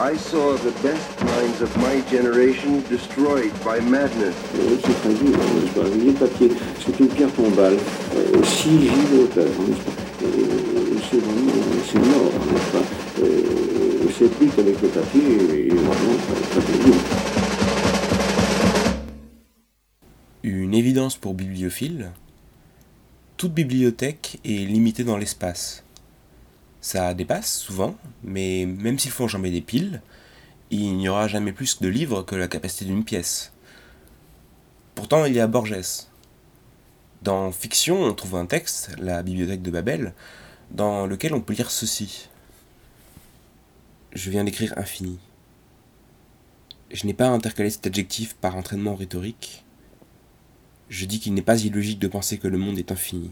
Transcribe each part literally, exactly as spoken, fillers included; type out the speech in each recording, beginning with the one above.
I saw the best minds of my generation destroyed by madness. Euh, c'est tragique, n'est-ce pas? Le papier, c'est une pierre tombale, euh, six gigauteurs, n'est-ce pas? Et c'est vraiment, c'est mort, n'est-ce pas? Euh, c'est plus qu'avec le papier, et vraiment très, très terrible. Une évidence pour bibliophiles, toute bibliothèque est limitée dans l'espace. Ça dépasse souvent, mais même s'il faut enjamber des piles, il n'y aura jamais plus de livres que la capacité d'une pièce. Pourtant, il y a Borges. Dans Fiction, on trouve un texte, la bibliothèque de Babel, dans lequel on peut lire ceci. Je viens d'écrire infini. Je n'ai pas intercalé cet adjectif par entraînement rhétorique. Je dis qu'il n'est pas illogique de penser que le monde est infini.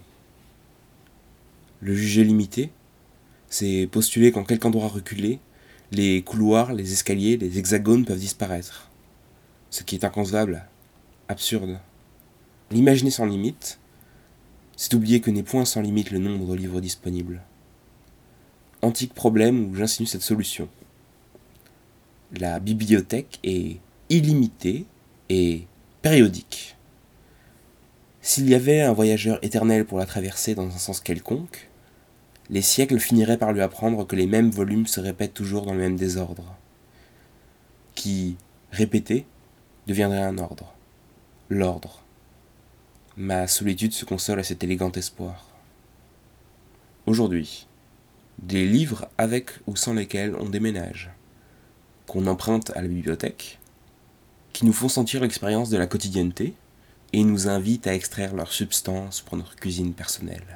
Le juger limité, c'est postuler qu'en quelque endroit reculé, les couloirs, les escaliers, les hexagones peuvent disparaître. Ce qui est inconcevable, absurde. L'imaginer sans limite, c'est oublier que n'est point sans limite le nombre de livres disponibles. Antique problème où j'insinue cette solution. La bibliothèque est illimitée et périodique. S'il y avait un voyageur éternel pour la traverser dans un sens quelconque, les siècles finiraient par lui apprendre que les mêmes volumes se répètent toujours dans le même désordre, qui, répété, deviendrait un ordre. L'ordre. Ma solitude se console à cet élégant espoir. Aujourd'hui, des livres avec ou sans lesquels on déménage, qu'on emprunte à la bibliothèque, qui nous font sentir l'expérience de la quotidienneté, et nous invitent à extraire leur substance pour notre cuisine personnelle.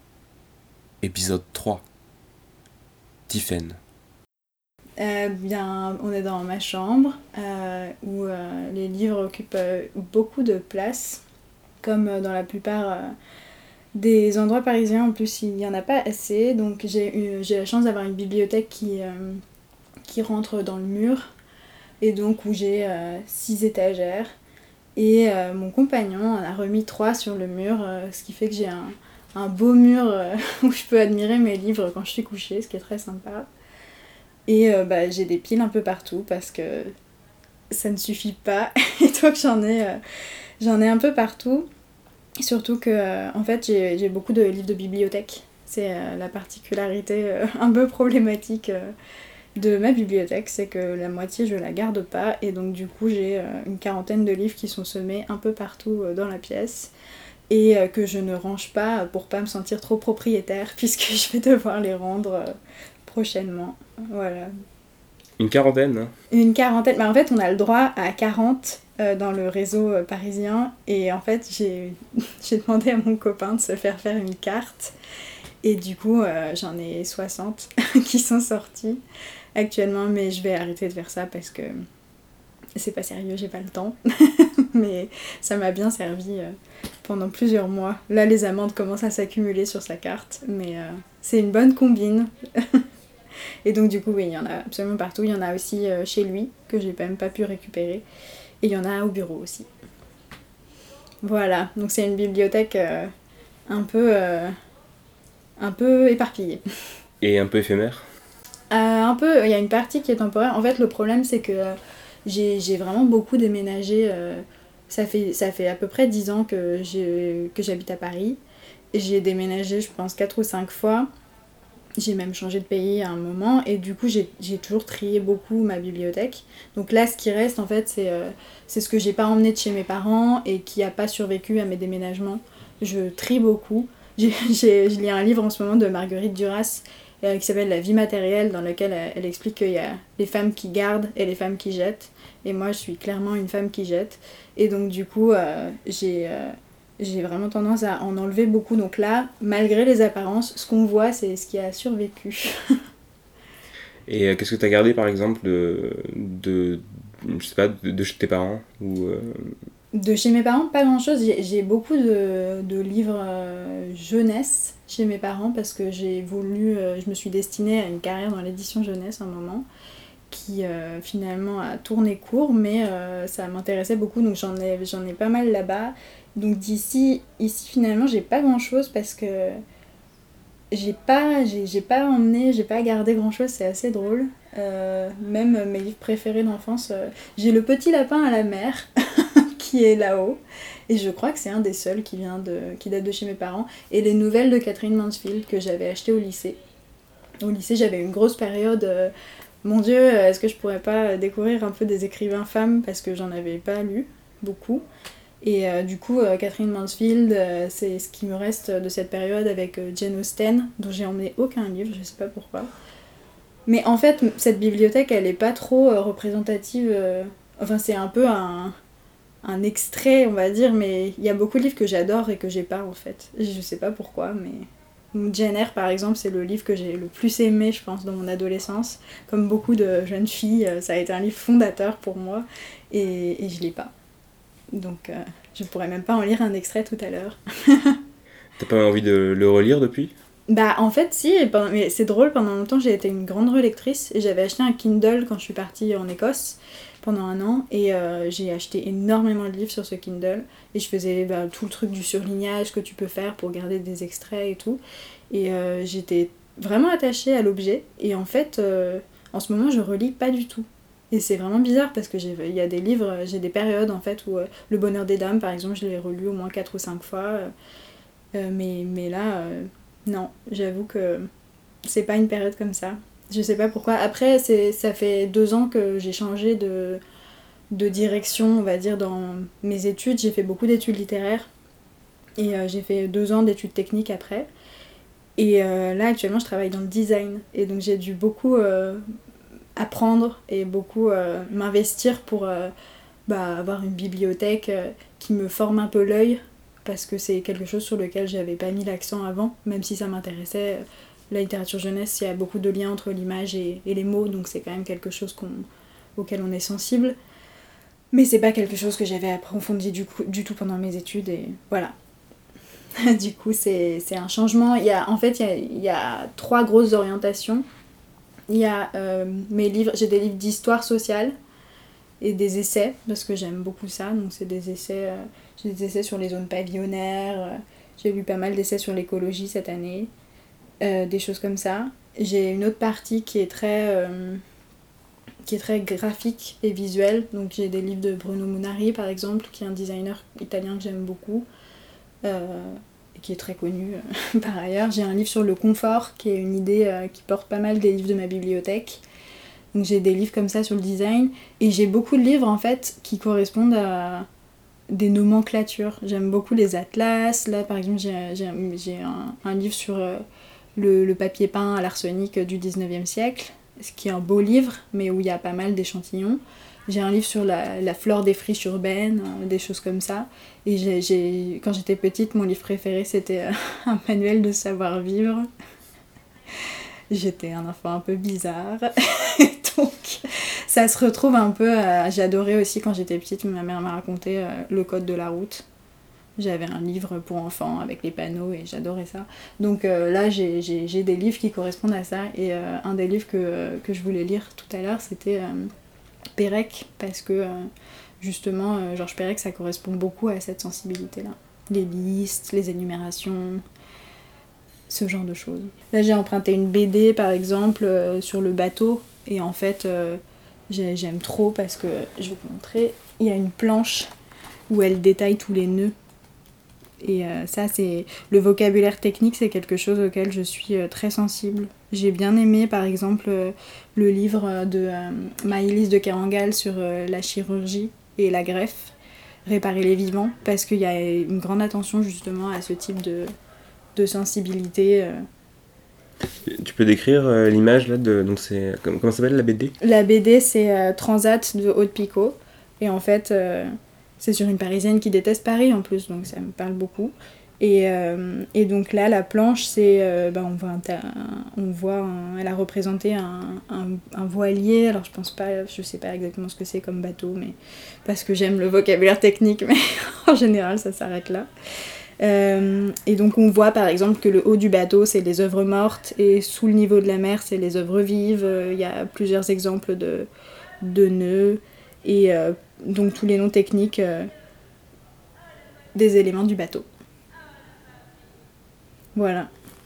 Épisode trois. Tiphaine. Euh, bien, on est dans ma chambre, euh, où euh, les livres occupent euh, beaucoup de place, comme euh, dans la plupart euh, des endroits parisiens. En plus, il n'y en a pas assez, donc j'ai, eu, j'ai la chance d'avoir une bibliothèque qui, euh, qui rentre dans le mur, et donc où j'ai euh, six étagères. Et euh, mon compagnon en a remis trois sur le mur, euh, ce qui fait que j'ai un, un beau mur euh, où je peux admirer mes livres quand je suis couchée, ce qui est très sympa. Et euh, bah, j'ai des piles un peu partout parce que ça ne suffit pas. Et donc j'en ai, euh, j'en ai un peu partout. Surtout que euh, en fait, j'ai, j'ai beaucoup de livres de bibliothèque. C'est euh, la particularité euh, un peu problématique euh, de ma bibliothèque, c'est que la moitié je la garde pas, et donc du coup j'ai euh, une quarantaine de livres qui sont semés un peu partout euh, dans la pièce, et euh, que je ne range pas pour pas me sentir trop propriétaire, puisque je vais devoir les rendre euh, prochainement. Voilà. Une quarantaine, hein. Une quarantaine, bah en fait on a le droit à quarante euh, dans le réseau euh, parisien, et en fait j'ai, j'ai demandé à mon copain de se faire faire une carte, et du coup euh, j'en ai soixante qui sont sortis actuellement, mais je vais arrêter de faire ça parce que c'est pas sérieux, j'ai pas le temps. Mais ça m'a bien servi euh, pendant plusieurs mois. Là, les amendes commencent à s'accumuler sur sa carte, mais euh, c'est une bonne combine. Et donc, du coup, oui, il y en a absolument partout. Il y en a aussi euh, chez lui, que j'ai même pas pu récupérer. Et il y en a au bureau aussi. Voilà, donc c'est une bibliothèque euh, un peu, euh, un peu éparpillée. Et un peu éphémère. Euh, un peu, il y a une partie qui est temporaire. En fait, le problème, c'est que euh, j'ai, j'ai vraiment beaucoup déménagé. Euh, ça, fait, ça fait à peu près dix ans que, j'ai, que j'habite à Paris. Et j'ai déménagé, je pense, quatre ou cinq fois. J'ai même changé de pays à un moment. Et du coup, j'ai, j'ai toujours trié beaucoup ma bibliothèque. Donc là, ce qui reste, en fait, c'est, euh, c'est ce que j'ai pas emmené de chez mes parents et qui a pas survécu à mes déménagements. Je trie beaucoup. J'ai, j'ai, je lis un livre en ce moment de Marguerite Duras, qui s'appelle La vie matérielle, dans laquelle elle, elle explique qu'il y a les femmes qui gardent et les femmes qui jettent. Et moi, je suis clairement une femme qui jette. Et donc, du coup, euh, j'ai, euh, j'ai vraiment tendance à en enlever beaucoup. Donc là, malgré les apparences, ce qu'on voit, c'est ce qui a survécu. Et euh, qu'est-ce que tu as gardé, par exemple, de, de, je sais pas, de, de chez tes parents ou, euh... De chez mes parents, pas grand-chose. J'ai, j'ai beaucoup de, de livres euh, jeunesse chez mes parents parce que j'ai voulu, euh, je me suis destinée à une carrière dans l'édition jeunesse à un moment qui euh, finalement a tourné court, mais euh, ça m'intéressait beaucoup, donc j'en ai, j'en ai pas mal là-bas. Donc d'ici, ici finalement, j'ai pas grand-chose parce que j'ai pas, j'ai, j'ai pas emmené, j'ai pas gardé grand chose, c'est assez drôle. Euh, même mes livres préférés d'enfance, euh, j'ai Le Petit Lapin à la mer qui est là-haut, et je crois que c'est un des seuls qui, vient de, qui date de chez mes parents, et les nouvelles de Catherine Mansfield que j'avais achetées au lycée. Au lycée, j'avais une grosse période, euh, mon Dieu, est-ce que je pourrais pas découvrir un peu des écrivains femmes, parce que j'en avais pas lu beaucoup. Et euh, du coup, euh, Catherine Mansfield, euh, c'est ce qui me reste de cette période avec euh, Jane Austen, dont j'ai emmené aucun livre, je sais pas pourquoi. Mais en fait, cette bibliothèque, elle est pas trop euh, représentative. Euh... Enfin, c'est un peu un, un extrait, on va dire, mais il y a beaucoup de livres que j'adore et que j'ai pas, en fait. Je sais pas pourquoi, mais... Jane Eyre, par exemple, c'est le livre que j'ai le plus aimé, je pense, dans mon adolescence. Comme beaucoup de jeunes filles, ça a été un livre fondateur pour moi, et, et je l'ai pas. Donc, euh, je pourrais même pas en lire un extrait tout à l'heure. T'as pas envie de le relire depuis ? Bah, en fait, si, et pendant... mais c'est drôle, pendant longtemps, j'ai été une grande relectrice, et j'avais acheté un Kindle quand je suis partie en Écosse, pendant un an, et euh, j'ai acheté énormément de livres sur ce Kindle, et je faisais bah, tout le truc du surlignage que tu peux faire pour garder des extraits et tout, et euh, j'étais vraiment attachée à l'objet, et en fait, euh, en ce moment, je relis pas du tout. Et c'est vraiment bizarre parce que j'ai, il y a des livres, j'ai des périodes en fait où euh, Le Bonheur des Dames, par exemple, je l'ai relu au moins quatre ou cinq fois, euh, mais, mais là, euh, non, j'avoue que c'est pas une période comme ça. Je sais pas pourquoi. Après, c'est, ça fait deux ans que j'ai changé de, de direction, on va dire, dans mes études. J'ai fait beaucoup d'études littéraires et euh, j'ai fait deux ans d'études techniques après. Et euh, là, actuellement, je travaille dans le design. Et donc, j'ai dû beaucoup euh, apprendre et beaucoup euh, m'investir pour euh, bah, avoir une bibliothèque euh, qui me forme un peu l'œil, parce que c'est quelque chose sur lequel j'avais pas mis l'accent avant, même si ça m'intéressait. La littérature jeunesse, il y a beaucoup de liens entre l'image et, et les mots, donc c'est quand même quelque chose qu'on, auquel on est sensible. Mais c'est pas quelque chose que j'avais approfondi du, coup, du tout pendant mes études, et voilà. Du coup, c'est, c'est un changement. Il y a, en fait, il y a, il y a trois grosses orientations. Il y a euh, mes livres, j'ai des livres d'histoire sociale et des essais, parce que j'aime beaucoup ça. Donc c'est des essais, euh, j'ai des essais sur les zones pavillonnaires, euh, j'ai lu pas mal d'essais sur l'écologie cette année, euh, des choses comme ça. J'ai une autre partie qui est très, euh, qui est très graphique et visuelle. Donc j'ai des livres de Bruno Munari par exemple, qui est un designer italien que j'aime beaucoup. Euh, qui est très connu euh, par ailleurs. J'ai un livre sur le confort, qui est une idée euh, qui porte pas mal des livres de ma bibliothèque. Donc j'ai des livres comme ça sur le design. Et j'ai beaucoup de livres en fait qui correspondent à des nomenclatures. J'aime beaucoup les atlas. Là par exemple j'ai, j'ai, j'ai un, un livre sur euh, le, le papier peint à l'arsenic du dix-neuvième siècle, ce qui est un beau livre, mais où il y a pas mal d'échantillons. J'ai un livre sur la, la flore des friches urbaines, euh, des choses comme ça. Et j'ai, j'ai, quand j'étais petite, mon livre préféré, c'était euh, un manuel de savoir-vivre. J'étais un enfant un peu bizarre. Donc, ça se retrouve un peu... À... J'adorais aussi, quand j'étais petite, ma mère m'a raconté euh, le code de la route. J'avais un livre pour enfants avec les panneaux et j'adorais ça. Donc euh, là, j'ai, j'ai, j'ai des livres qui correspondent à ça. Et euh, un des livres que, que je voulais lire tout à l'heure, c'était... Euh, Perec, parce que euh, justement euh, Georges Perec, ça correspond beaucoup à cette sensibilité-là. Les listes, les énumérations, ce genre de choses. Là j'ai emprunté une B D par exemple euh, sur le bateau, et en fait euh, j'ai, j'aime trop parce que, je vais te montrer, il y a une planche où elle détaille tous les nœuds. Et euh, ça, c'est le vocabulaire technique, c'est quelque chose auquel je suis euh, très sensible. J'ai bien aimé, par exemple, euh, le livre de euh, Maëlys de Kerangal sur euh, la chirurgie et la greffe, Réparer les vivants, parce qu'il y a une grande attention justement à ce type de, de sensibilité. Euh. Tu peux décrire euh, l'image là de, donc c'est comment, comment s'appelle la B D ? La B D, c'est euh, Transat de Aude Picot, et en fait... Euh, c'est sur une Parisienne qui déteste Paris en plus, donc ça me parle beaucoup. Et, euh, et donc là, la planche, c'est... Euh, bah on voit, un ta- on voit un, elle a représenté un, un, un voilier, alors je pense pas, je sais pas exactement ce que c'est comme bateau, mais parce que j'aime le vocabulaire technique, mais en général, ça s'arrête là. Euh, et donc on voit par exemple que le haut du bateau, c'est les œuvres mortes, et sous le niveau de la mer, c'est les œuvres vives. Il y a plusieurs exemples de, de nœuds, et... Euh, donc tous les noms techniques euh, des éléments du bateau. Voilà.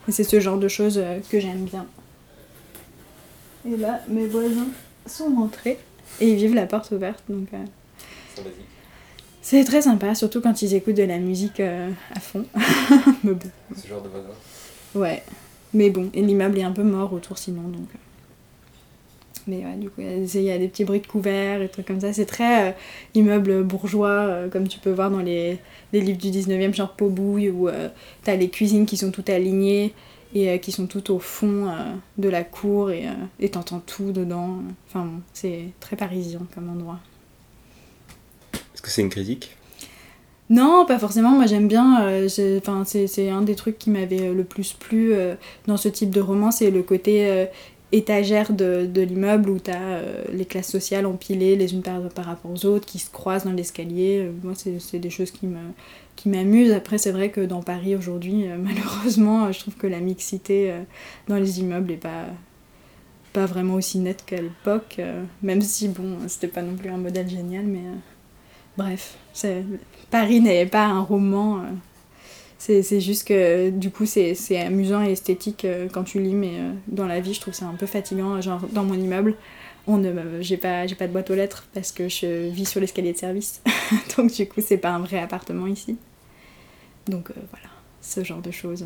Et c'est ce genre de choses euh, que j'aime bien. Et là, mes voisins sont rentrés et ils vivent la porte ouverte, donc euh, c'est très sympa, surtout quand ils écoutent de la musique euh, à fond. Mais bon. Ce genre de voisins. Ouais, mais bon, et l'immeuble est un peu mort autour sinon, donc... euh. Mais ouais, du coup, il y a des petits bruits de couverts et trucs comme ça. C'est très euh, immeuble bourgeois, euh, comme tu peux voir dans les, les livres du dix-neuvième, genre Pot-Bouille, où euh, t'as les cuisines qui sont toutes alignées et euh, qui sont toutes au fond euh, de la cour et euh, et t'entends tout dedans. Enfin bon, c'est très parisien comme endroit. Est-ce que c'est une critique ? Non, pas forcément. Moi, j'aime bien. Euh, j'ai, enfin, c'est, c'est un des trucs qui m'avait le plus plu euh, dans ce type de roman, c'est le côté... Euh, étagère de, de l'immeuble où t'as euh, les classes sociales empilées les unes par, par rapport aux autres, qui se croisent dans l'escalier. Euh, moi, c'est, c'est des choses qui, me, qui m'amusent. Après, c'est vrai que dans Paris, aujourd'hui, euh, malheureusement, euh, je trouve que la mixité euh, dans les immeubles est pas, pas vraiment aussi nette qu'à l'époque. Euh, même si, bon, c'était pas non plus un modèle génial, mais... Euh, bref, c'est, Paris n'est pas un roman... Euh, C'est, c'est juste que du coup c'est, c'est amusant et esthétique euh, quand tu lis, mais euh, dans la vie je trouve ça un peu fatigant. Genre dans mon immeuble, on ne, euh, j'ai, pas, j'ai pas de boîte aux lettres parce que je vis sur l'escalier de service. Donc du coup c'est pas un vrai appartement ici. Donc euh, voilà, ce genre de choses.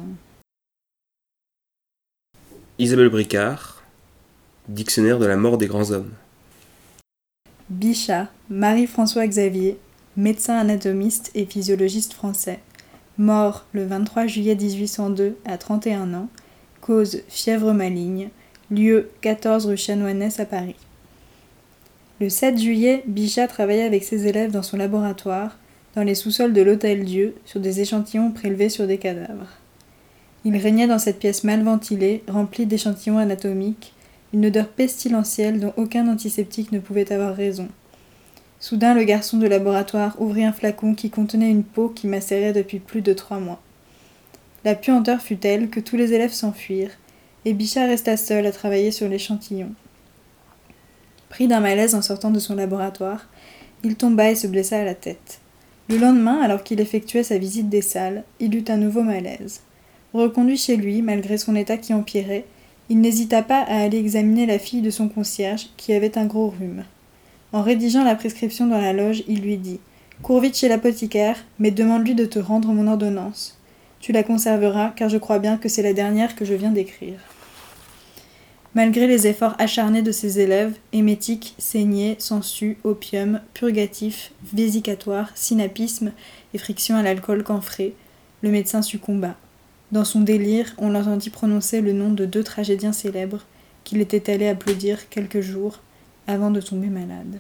Isabelle Bricard, Dictionnaire de la mort des grands hommes. Bichat, Marie-François Xavier, médecin anatomiste et physiologiste français. Mort le vingt-trois juillet dix-huit cent deux à trente et un ans, cause fièvre maligne, lieu quatorze rue Chanoinesse à Paris. Le sept juillet, Bichat travaillait avec ses élèves dans son laboratoire, dans les sous-sols de l'Hôtel-Dieu, sur des échantillons prélevés sur des cadavres. Il régnait dans cette pièce mal ventilée, remplie d'échantillons anatomiques, une odeur pestilentielle dont aucun antiseptique ne pouvait avoir raison. Soudain, le garçon de laboratoire ouvrit un flacon qui contenait une peau qui macérait depuis plus de trois mois. La puanteur fut telle que tous les élèves s'enfuirent, et Bichat resta seul à travailler sur l'échantillon. Pris d'un malaise en sortant de son laboratoire, il tomba et se blessa à la tête. Le lendemain, alors qu'il effectuait sa visite des salles, il eut un nouveau malaise. Reconduit chez lui, malgré son état qui empirait, il n'hésita pas à aller examiner la fille de son concierge, qui avait un gros rhume. En rédigeant la prescription dans la loge, il lui dit « Cours vite chez l'apothicaire, mais demande-lui de te rendre mon ordonnance. Tu la conserveras, car je crois bien que c'est la dernière que je viens d'écrire. » Malgré les efforts acharnés de ses élèves, émétique, saignée, sangsue, opium, purgatif, vésicatoire, synapisme et friction à l'alcool camphré, le médecin succomba. Dans son délire, on l'entendit prononcer le nom de deux tragédiens célèbres qu'il était allé applaudir quelques jours avant de tomber malade.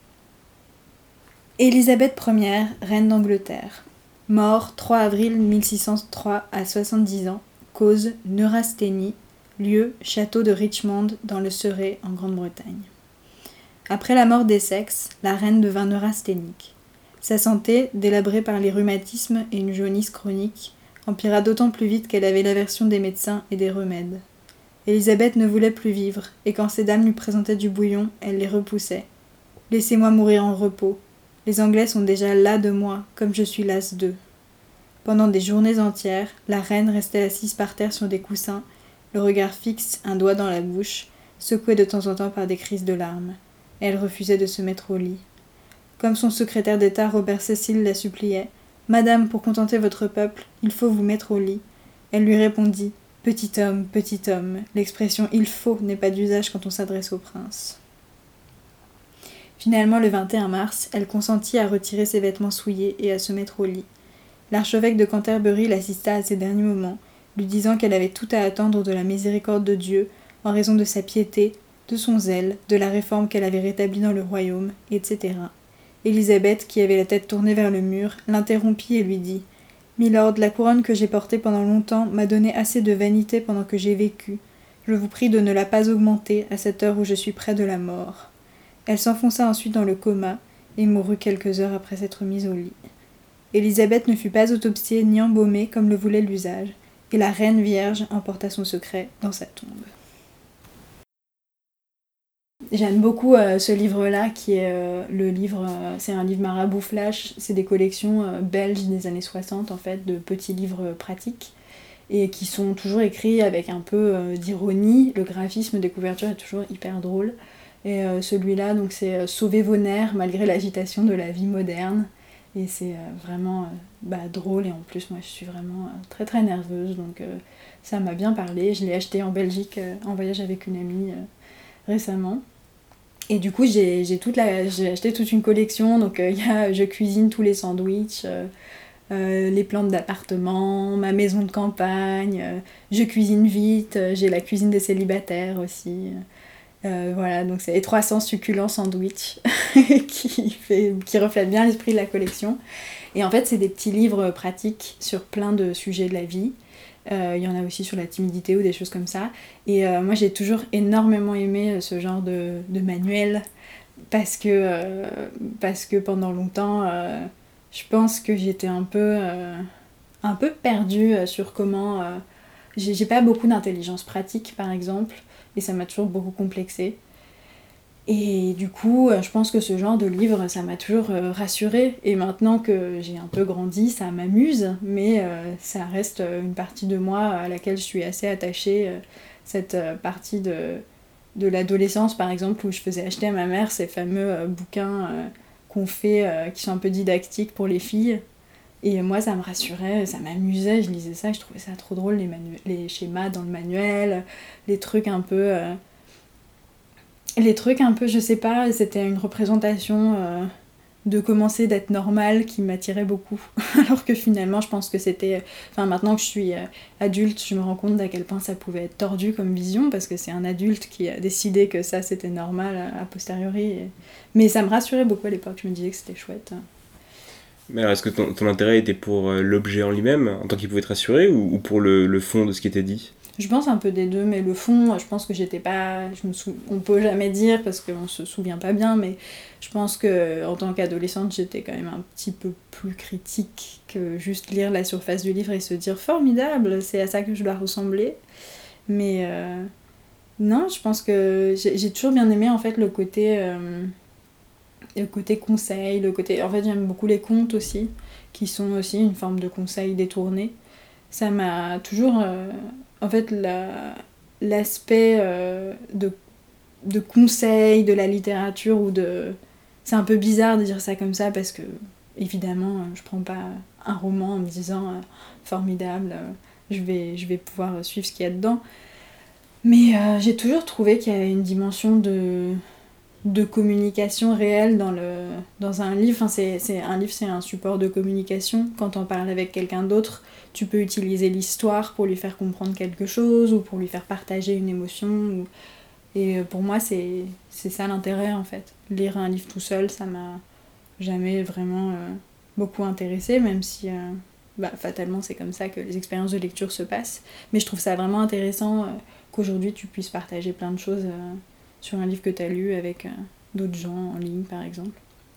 Élisabeth première, reine d'Angleterre. Mort trois avril mille six cent trois à soixante-dix ans. Cause neurasthénie. Lieu château de Richmond dans le Surrey en Grande-Bretagne. Après la mort d'Essex, la reine devint neurasthénique. Sa santé, délabrée par les rhumatismes et une jaunisse chronique, empira d'autant plus vite qu'elle avait l'aversion des médecins et des remèdes. Élisabeth ne voulait plus vivre, et quand ces dames lui présentaient du bouillon, elle les repoussait. « Laissez-moi mourir en repos. Les Anglais sont déjà las de moi, comme je suis lasse d'eux. » Pendant des journées entières, la reine restait assise par terre sur des coussins, le regard fixe, un doigt dans la bouche, secouée de temps en temps par des crises de larmes. Elle refusait de se mettre au lit. Comme son secrétaire d'État Robert Cecil la suppliait, « Madame, pour contenter votre peuple, il faut vous mettre au lit. » Elle lui répondit, « Petit homme, petit homme, l'expression « il faut » n'est pas d'usage quand on s'adresse au prince. » Finalement, le vingt et un mars, elle consentit à retirer ses vêtements souillés et à se mettre au lit. L'archevêque de Canterbury l'assista à ses derniers moments, lui disant qu'elle avait tout à attendre de la miséricorde de Dieu, en raison de sa piété, de son zèle, de la réforme qu'elle avait rétablie dans le royaume, et cetera. Élisabeth, qui avait la tête tournée vers le mur, l'interrompit et lui dit « Milord, la couronne que j'ai portée pendant longtemps m'a donné assez de vanité pendant que j'ai vécu. Je vous prie de ne la pas augmenter à cette heure où je suis près de la mort. » Elle s'enfonça ensuite dans le coma et mourut quelques heures après s'être mise au lit. Élisabeth ne fut pas autopsiée ni embaumée comme le voulait l'usage, et la reine vierge emporta son secret dans sa tombe. J'aime beaucoup euh, ce livre-là, qui est euh, le livre, euh, c'est un livre Marabout Flash, c'est des collections euh, belges des années soixante, en fait, de petits livres pratiques. et qui sont toujours écrits avec un peu euh, d'ironie. Le graphisme des couvertures est toujours hyper drôle. Et euh, celui-là, donc, c'est euh, Sauver vos nerfs malgré l'agitation de la vie moderne. Et c'est euh, vraiment euh, bah, drôle, et en plus, moi, je suis vraiment euh, très très nerveuse, donc euh, ça m'a bien parlé. Je l'ai acheté en Belgique, euh, en voyage avec une amie euh, récemment. Et du coup, j'ai, j'ai, toute la, j'ai acheté toute une collection, donc il euh, y a Je cuisine tous les sandwichs, euh, euh, les plantes d'appartement, ma maison de campagne, euh, je cuisine vite, euh, j'ai la cuisine des célibataires aussi. Euh, voilà, donc c'est les trois cents succulents sandwichs qui, fait, qui reflètent bien l'esprit de la collection. Et en fait, c'est des petits livres pratiques sur plein de sujets de la vie. Il euh, y en a aussi sur la timidité ou des choses comme ça. Et euh, moi, j'ai toujours énormément aimé ce genre de, de manuel parce que, euh, parce que pendant longtemps, euh, je pense que j'étais un peu, euh, un peu perdue sur comment... Euh, j'ai, j'ai pas beaucoup d'intelligence pratique, par exemple, et ça m'a toujours beaucoup complexée. Et du coup, je pense que ce genre de livre, ça m'a toujours rassurée. Et maintenant que j'ai un peu grandi, ça m'amuse, mais euh, ça reste une partie de moi à laquelle je suis assez attachée. Cette partie de, de l'adolescence, par exemple, où je faisais acheter à ma mère ces fameux bouquins euh, qu'on fait, euh, qui sont un peu didactiques pour les filles. Et moi, ça me rassurait, ça m'amusait, je lisais ça, je trouvais ça trop drôle, les, manu- les schémas dans le manuel, les trucs un peu... Euh, les trucs un peu, je sais pas, c'était une représentation euh, de commencer d'être normale qui m'attirait beaucoup. Alors que finalement, je pense que c'était... Enfin, maintenant que je suis euh, adulte, je me rends compte d'à quel point ça pouvait être tordu comme vision, parce que c'est un adulte qui a décidé que ça, c'était normal a posteriori. Et... Mais ça me rassurait beaucoup à l'époque, je me disais que c'était chouette. Mais alors, est-ce que ton, ton intérêt était pour euh, l'objet en lui-même, en tant qu'il pouvait te rassurer, ou, ou pour le, le fond de ce qui était dit ? Je pense un peu des deux, mais le fond, je pense que j'étais pas... Je me sou... On peut jamais dire, parce qu'on se souvient pas bien, mais je pense qu'en tant qu'adolescente, j'étais quand même un petit peu plus critique que juste lire la surface du livre et se dire « Formidable, c'est à ça que je dois ressembler ». Mais euh... non, je pense que j'ai, j'ai toujours bien aimé, en fait, le côté... Euh... le côté conseil, le côté... En fait, j'aime beaucoup les contes aussi, qui sont aussi une forme de conseil détourné. Ça m'a toujours... Euh... En fait, la, l'aspect euh, de, de conseil, de la littérature, ou de... C'est un peu bizarre de dire ça comme ça, parce que, évidemment, je prends pas un roman en me disant euh, « formidable, euh, je, vais, je vais pouvoir suivre ce qu'il y a dedans ». Mais euh, j'ai toujours trouvé qu'il y avait une dimension de, de communication réelle dans, le, dans un livre. Enfin, c'est, c'est, un livre, c'est un support de communication. Quand on parle avec quelqu'un d'autre, tu peux utiliser l'histoire pour lui faire comprendre quelque chose, ou pour lui faire partager une émotion. Ou... Et pour moi, c'est, c'est ça l'intérêt, en fait. Lire un livre tout seul, ça m'a jamais vraiment euh, beaucoup intéressée, même si euh, bah, fatalement, c'est comme ça que les expériences de lecture se passent. Mais je trouve ça vraiment intéressant euh, qu'aujourd'hui, tu puisses partager plein de choses euh, sur un livre que tu as lu avec euh, d'autres gens en ligne, par exemple.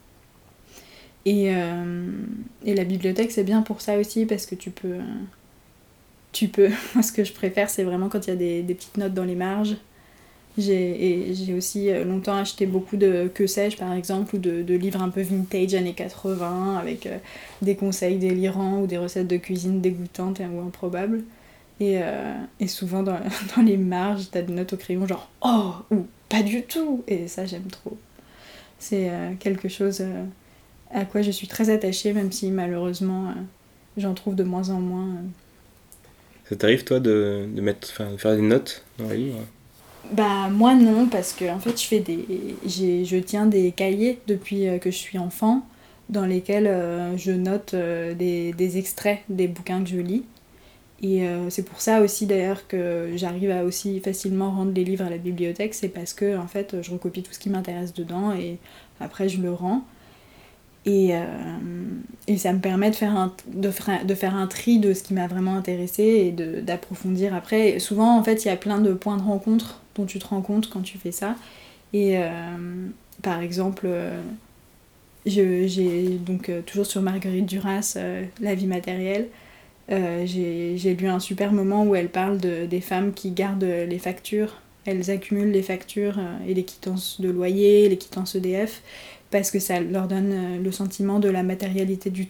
Et, euh, et la bibliothèque, c'est bien pour ça aussi, parce que tu peux... Euh, tu peux... Moi, ce que je préfère, c'est vraiment quand il y a des, des petites notes dans les marges. J'ai, et j'ai aussi longtemps acheté beaucoup de Que sais-je, par exemple, ou de, de livres un peu vintage, années quatre-vingts, avec euh, des conseils délirants ou des recettes de cuisine dégoûtantes ou improbables. Et, euh, et souvent, dans, dans les marges, t'as des notes au crayon genre « Oh !» ou « Pas du tout !» Et ça, j'aime trop. C'est euh, quelque chose... Euh, à quoi je suis très attachée, même si malheureusement euh, j'en trouve de moins en moins. Euh. Ça t'arrive toi de, de, mettre, de faire des notes dans les livres ? Bah moi non, parce que en fait je fais des, j'ai, je tiens des cahiers depuis que je suis enfant, dans lesquels euh, je note euh, des, des extraits des bouquins que je lis. Et euh, c'est pour ça aussi d'ailleurs que j'arrive à aussi facilement rendre les livres à la bibliothèque, c'est parce que en fait je recopie tout ce qui m'intéresse dedans et après je le rends. Et, euh, et ça me permet de faire, un, de, de faire un tri de ce qui m'a vraiment intéressé et de, d'approfondir après. Et souvent, en fait, il y a plein de points de rencontre dont tu te rends compte quand tu fais ça. Et euh, par exemple, euh, je, j'ai donc euh, toujours sur Marguerite Duras, euh, La vie matérielle, euh, j'ai, j'ai lu un super moment où elle parle de, des femmes qui gardent les factures. Elles accumulent les factures euh, et les quittances de loyer, les quittances E D F, parce que ça leur donne le sentiment de la matérialité du temps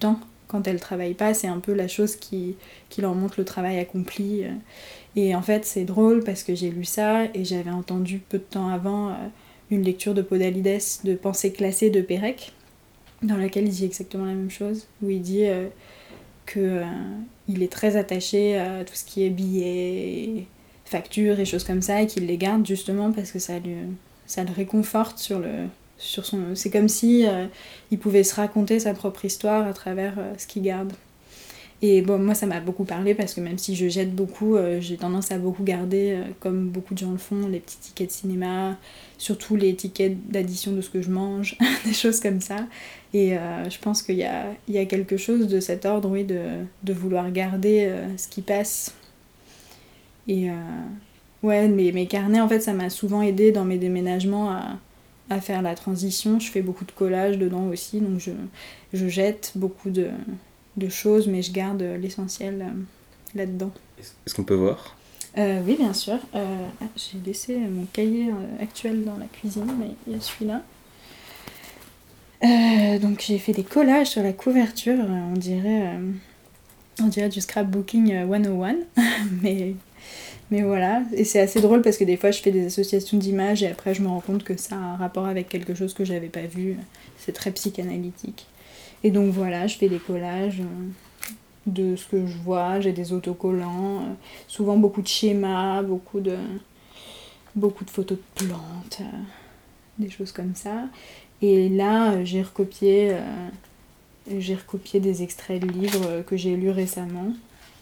quand elles travaillent pas, c'est un peu la chose qui, qui leur montre le travail accompli. Et en fait, c'est drôle parce que j'ai lu ça et j'avais entendu peu de temps avant euh, une lecture de Podalides de Pensée classée de Pérec, dans laquelle il dit exactement la même chose, où il dit euh, qu'il euh, est très attaché à tout ce qui est billets, factures et choses comme ça, et qu'il les garde justement parce que ça, lui, ça le réconforte sur le... Sur son... C'est comme si euh, il pouvait se raconter sa propre histoire à travers euh, ce qu'il garde. Et bon, moi ça m'a beaucoup parlé parce que même si je jette beaucoup, euh, j'ai tendance à beaucoup garder, euh, comme beaucoup de gens le font, les petits tickets de cinéma, surtout les tickets d'addition de ce que je mange, des choses comme ça. Et euh, je pense qu'il y a, il y a quelque chose de cet ordre, oui, de, de vouloir garder euh, ce qui passe. Et euh, ouais, mes, mes carnets, en fait, ça m'a souvent aidé dans mes déménagements à, à faire la transition. Je fais beaucoup de collages dedans aussi, donc je, je jette beaucoup de... de choses, mais je garde l'essentiel euh, là-dedans. Est-ce qu'on peut voir ? euh, Oui, bien sûr. Euh, ah, j'ai laissé mon cahier euh, actuel dans la cuisine, mais il y a celui-là. Euh, donc j'ai fait des collages sur la couverture, euh, on dirait, euh, on dirait du scrapbooking euh, cent un, mais, mais voilà. Et c'est assez drôle parce que des fois je fais des associations d'images et après je me rends compte que ça a un rapport avec quelque chose que j'avais pas vu. C'est très psychanalytique. Et donc voilà, je fais des collages de ce que je vois, j'ai des autocollants, euh, souvent beaucoup de schémas, beaucoup de, beaucoup de photos de plantes, euh, des choses comme ça. Et là, euh, j'ai recopié, euh, j'ai recopié des extraits de livres que j'ai lus récemment.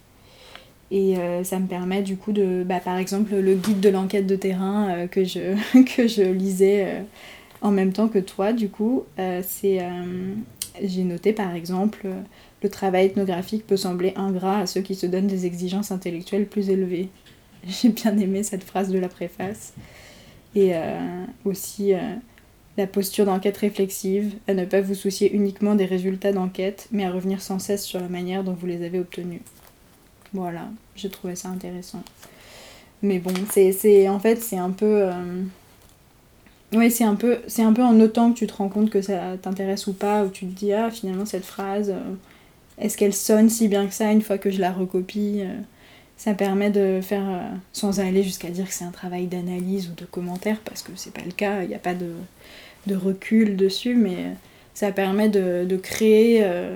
Et euh, ça me permet du coup de, bah, par exemple, le guide de l'enquête de terrain euh, que, je, que je lisais euh, en même temps que toi, du coup, euh, c'est... Euh, j'ai noté par exemple, le travail ethnographique peut sembler ingrat à ceux qui se donnent des exigences intellectuelles plus élevées. J'ai bien aimé cette phrase de la préface. Et euh, aussi euh, la posture d'enquête réflexive, à ne pas vous soucier uniquement des résultats d'enquête, mais à revenir sans cesse sur la manière dont vous les avez obtenus. Voilà, j'ai trouvé ça intéressant. Mais bon, c'est, c'est, en fait, c'est un peu... Euh, Oui, c'est un peu, c'est un peu en notant que tu te rends compte que ça t'intéresse ou pas, où tu te dis, ah, finalement, cette phrase, euh, est-ce qu'elle sonne si bien que ça une fois que je la recopie euh, Ça permet de faire, euh, sans aller jusqu'à dire que c'est un travail d'analyse ou de commentaire, parce que c'est pas le cas, il n'y a pas de, de recul dessus, mais ça permet de, de créer, euh,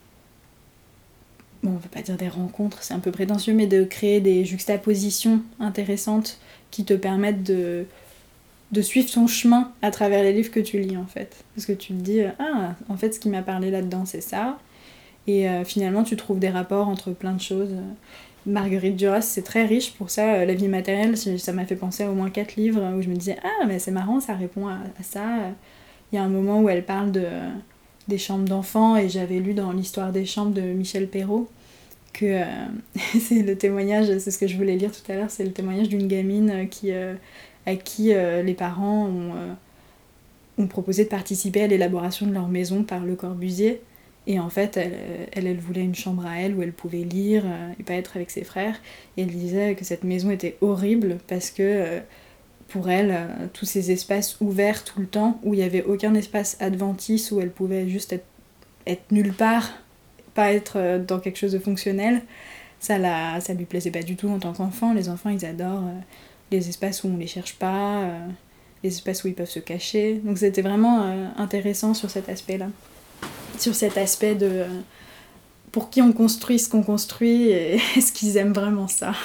bon, on va pas dire des rencontres, c'est un peu prétentieux, mais de créer des juxtapositions intéressantes qui te permettent de... de suivre ton chemin à travers les livres que tu lis en fait. Parce que tu te dis, ah, en fait ce qui m'a parlé là-dedans c'est ça, et euh, finalement tu trouves des rapports entre plein de choses. Marguerite Duras c'est très riche pour ça, La vie matérielle, ça m'a fait penser à au moins quatre livres où je me disais, ah mais c'est marrant, ça répond à, à ça. Il y a un moment où elle parle de, des chambres d'enfants, et j'avais lu dans l'histoire des chambres de Michel Perrault que euh, c'est le témoignage, c'est ce que je voulais lire tout à l'heure, c'est le témoignage d'une gamine qui... Euh, à qui euh, les parents ont, euh, ont proposé de participer à l'élaboration de leur maison par Le Corbusier. Et en fait, elle, elle, elle voulait une chambre à elle où elle pouvait lire euh, et pas être avec ses frères. Et elle disait que cette maison était horrible parce que, euh, pour elle, euh, tous ces espaces ouverts tout le temps, où il n'y avait aucun espace adventice, où elle pouvait juste être, être nulle part, pas être euh, dans quelque chose de fonctionnel, ça, la, ça lui plaisait pas du tout en tant qu'enfant. Les enfants, ils adorent... Euh, les espaces où on les cherche pas, euh, les espaces où ils peuvent se cacher. Donc c'était vraiment euh, intéressant sur cet aspect-là. Sur cet aspect de euh, pour qui on construit ce qu'on construit et est-ce qu'ils aiment vraiment ça.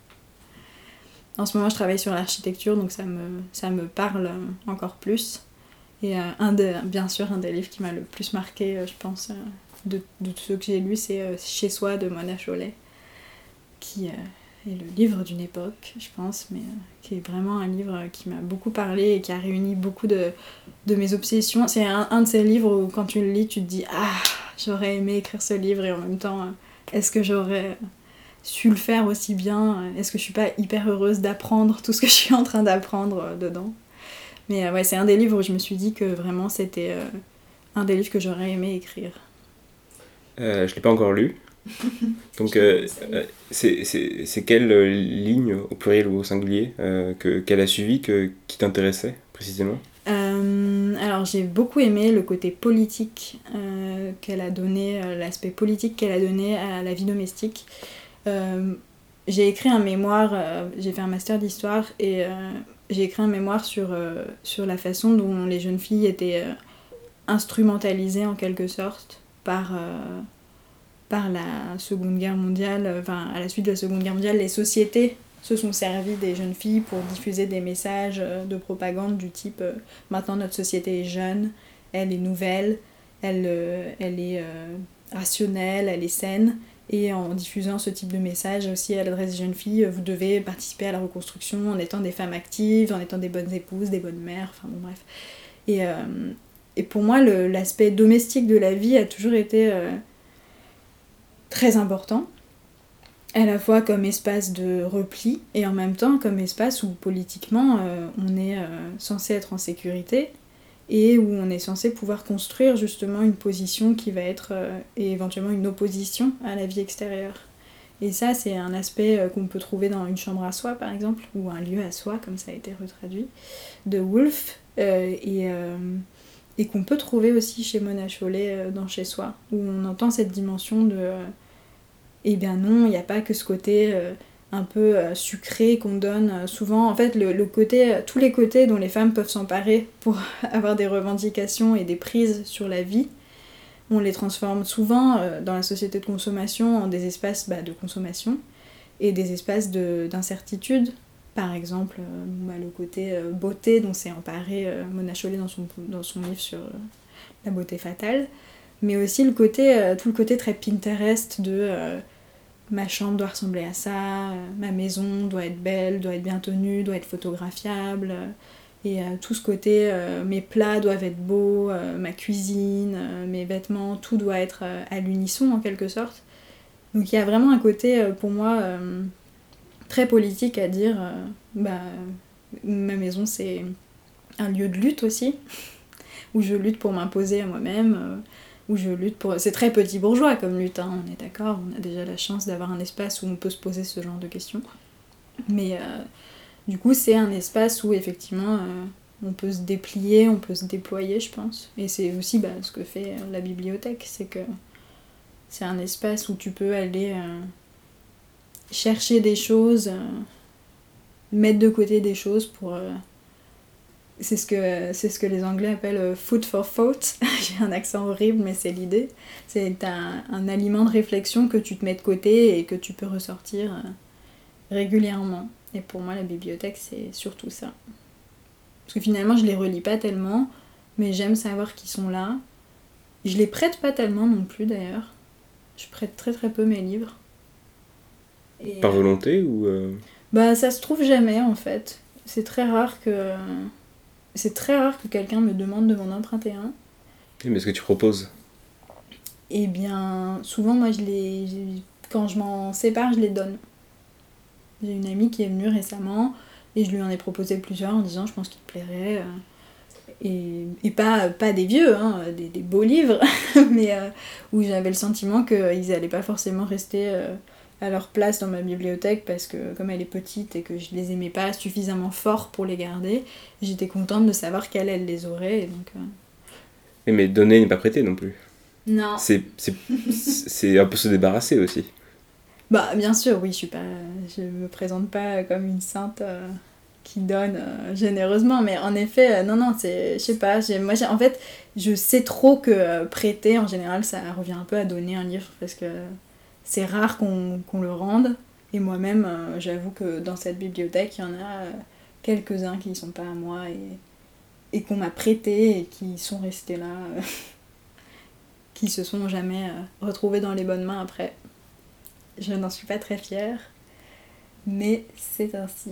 En ce moment, je travaille sur l'architecture, donc ça me, ça me parle encore plus. Et euh, un de, bien sûr, un des livres qui m'a le plus marqué, euh, je pense, euh, de, de tous ceux que j'ai lus, c'est euh, Chez soi de Mona Chollet, qui... Euh, et le livre d'une époque, je pense, mais euh, qui est vraiment un livre qui m'a beaucoup parlé et qui a réuni beaucoup de, de mes obsessions. C'est un, un de ces livres où quand tu le lis, tu te dis « Ah, j'aurais aimé écrire ce livre » et en même temps, euh, est-ce que j'aurais su le faire aussi bien ? Est-ce que je suis pas hyper heureuse d'apprendre tout ce que je suis en train d'apprendre euh, dedans ? Mais euh, ouais, c'est un des livres où je me suis dit que vraiment c'était euh, un des livres que j'aurais aimé écrire. Euh, je l'ai pas encore lu. Donc, euh, c'est, c'est, c'est quelle ligne, au pluriel ou au singulier, euh, que, qu'elle a suivi, que, qui t'intéressait précisément ? euh, Alors, j'ai beaucoup aimé le côté politique euh, euh, qu'elle a donné, euh, l'aspect politique qu'elle a donné à la vie domestique. Euh, j'ai écrit un mémoire, euh, j'ai fait un master d'histoire et euh, j'ai écrit un mémoire sur, euh, sur la façon dont les jeunes filles étaient euh, instrumentalisées en quelque sorte par, euh, par la Seconde Guerre mondiale. Enfin, à la suite de la Seconde Guerre mondiale, les sociétés se sont servis des jeunes filles pour diffuser des messages de propagande du type euh, « Maintenant notre société est jeune, elle est nouvelle, elle, euh, elle est euh, rationnelle, elle est saine ». Et en diffusant ce type de message aussi à l'adresse des jeunes filles, vous devez participer à la reconstruction en étant des femmes actives, en étant des bonnes épouses, des bonnes mères, enfin bon bref. Et, euh, et pour moi, le, l'aspect domestique de la vie a toujours été euh, très important, à la fois comme espace de repli et en même temps comme espace où politiquement euh, on est euh, censé être en sécurité et où on est censé pouvoir construire justement une position qui va être euh, et éventuellement une opposition à la vie extérieure. Et ça, c'est un aspect euh, qu'on peut trouver dans Une chambre à soi, par exemple, ou Un lieu à soi, comme ça a été retraduit, de Woolf, euh, et, euh, et qu'on peut trouver aussi chez Mona Chollet euh, dans Chez soi, où on entend cette dimension de euh, eh bien non, il n'y a pas que ce côté euh, un peu euh, sucré qu'on donne euh, souvent. En fait, le, le côté, euh, tous les côtés dont les femmes peuvent s'emparer pour avoir des revendications et des prises sur la vie, on les transforme souvent euh, dans la société de consommation en des espaces bah, de consommation et des espaces de, d'incertitude. Par exemple, euh, bah, le côté euh, beauté dont s'est emparée euh, Mona Chollet dans son, dans son livre sur euh, la beauté fatale, mais aussi le côté, euh, tout le côté très Pinterest de... Euh, ma chambre doit ressembler à ça, euh, ma maison doit être belle, doit être bien tenue, doit être photographiable, euh, et euh, tout ce côté, euh, mes plats doivent être beaux, euh, ma cuisine, euh, mes vêtements, tout doit être euh, à l'unisson en quelque sorte. Donc il y a vraiment un côté, euh, pour moi, euh, très politique à dire, euh, bah, ma maison c'est un lieu de lutte aussi, où je lutte pour m'imposer à moi-même, euh, où je lutte pour... C'est très petit bourgeois comme lutte, hein, on est d'accord, on a déjà la chance d'avoir un espace où on peut se poser ce genre de questions. Mais euh, du coup, c'est un espace où effectivement euh, on peut se déplier, on peut se déployer, je pense. Et c'est aussi bah, ce que fait la bibliothèque, c'est que c'est un espace où tu peux aller euh, chercher des choses, euh, mettre de côté des choses pour... Euh, C'est ce, que, c'est ce que les Anglais appellent food for thought. J'ai un accent horrible, mais c'est l'idée. C'est un, un aliment de réflexion que tu te mets de côté et que tu peux ressortir euh, régulièrement. Et pour moi, la bibliothèque, c'est surtout ça. Parce que finalement, je les relis pas tellement, mais j'aime savoir qu'ils sont là. Je les prête pas tellement non plus, d'ailleurs. Je prête très très peu mes livres. Et, Par volonté ou... Euh... Bah, ça se trouve jamais, en fait. C'est très rare que... C'est très rare que quelqu'un me demande de m'en emprunter un. Mais est-ce que tu proposes ? Eh bien, souvent, moi, je les... quand je m'en sépare, je les donne. J'ai une amie qui est venue récemment, et je lui en ai proposé plusieurs en disant « je pense qu'il te plairait ». Et, et pas, pas des vieux, hein, des, des beaux livres, mais euh, où j'avais le sentiment qu'ils n'allaient pas forcément rester... Euh, à leur place dans ma bibliothèque parce que comme elle est petite et que je les aimais pas suffisamment fort pour les garder, j'étais contente de savoir qu'elle, elle les aurait. Et donc, euh... mais, mais donner n'est pas prêter non plus. Non. C'est, c'est, c'est un peu se débarrasser aussi. Bah bien sûr, oui, je suis pas, je me présente pas comme une sainte euh, qui donne euh, généreusement, mais en effet, euh, non, non, c'est, je sais pas, j'ai, moi j'ai, en fait, je sais trop que euh, prêter, en général, ça revient un peu à donner un livre parce que c'est rare qu'on, qu'on le rende, et moi-même, euh, j'avoue que dans cette bibliothèque, il y en a euh, quelques-uns qui ne sont pas à moi, et, et qu'on m'a prêté, et qui sont restés là, euh, qui se sont jamais euh, retrouvés dans les bonnes mains après. Je n'en suis pas très fière, mais c'est ainsi.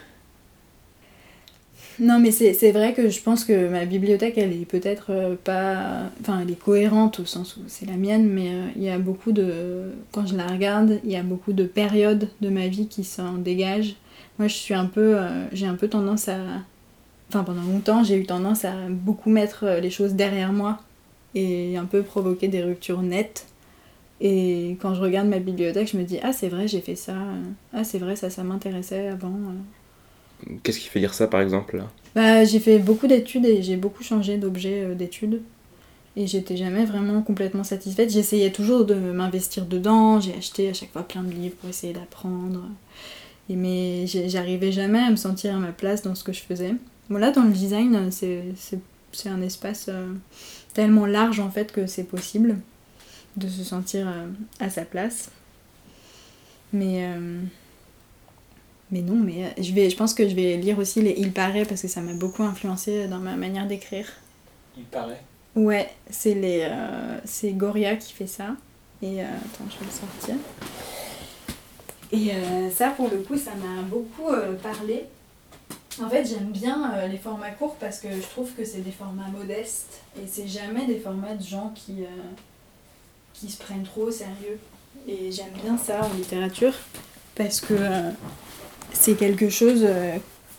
Non, mais c'est, c'est vrai que je pense que ma bibliothèque, elle est peut-être euh, pas... Enfin, elle est cohérente au sens où c'est la mienne, mais euh, il y a beaucoup de... Quand je la regarde, il y a beaucoup de périodes de ma vie qui s'en dégagent. Moi, je suis un peu... Euh, j'ai un peu tendance à... Enfin, pendant longtemps, j'ai eu tendance à beaucoup mettre les choses derrière moi et un peu provoquer des ruptures nettes. Et quand je regarde ma bibliothèque, je me dis « Ah, c'est vrai, j'ai fait ça. Ah, c'est vrai, ça, ça m'intéressait avant. » Qu'est-ce qui fait dire ça, par exemple, là ? Bah, j'ai fait beaucoup d'études et j'ai beaucoup changé d'objets euh, d'études. Et j'étais jamais vraiment complètement satisfaite. J'essayais toujours de m'investir dedans, j'ai acheté à chaque fois plein de livres pour essayer d'apprendre. Et mais j'arrivais jamais à me sentir à ma place dans ce que je faisais. Bon là, dans le design, c'est, c'est, c'est un espace euh, tellement large en fait que c'est possible de se sentir euh, à sa place. Mais, euh, mais non, mais je, vais, je pense que je vais lire aussi les Il paraît parce que ça m'a beaucoup influencé dans ma manière d'écrire. Il paraît. Ouais, c'est, les, euh, c'est Goria qui fait ça. Et euh, attends, je vais le sortir. Et euh, ça, pour le coup, ça m'a beaucoup euh, parlé. En fait, j'aime bien euh, les formats courts parce que je trouve que c'est des formats modestes. Et c'est jamais des formats de gens qui, euh, qui se prennent trop au sérieux. Et j'aime bien ça en littérature parce que euh, c'est quelque chose euh,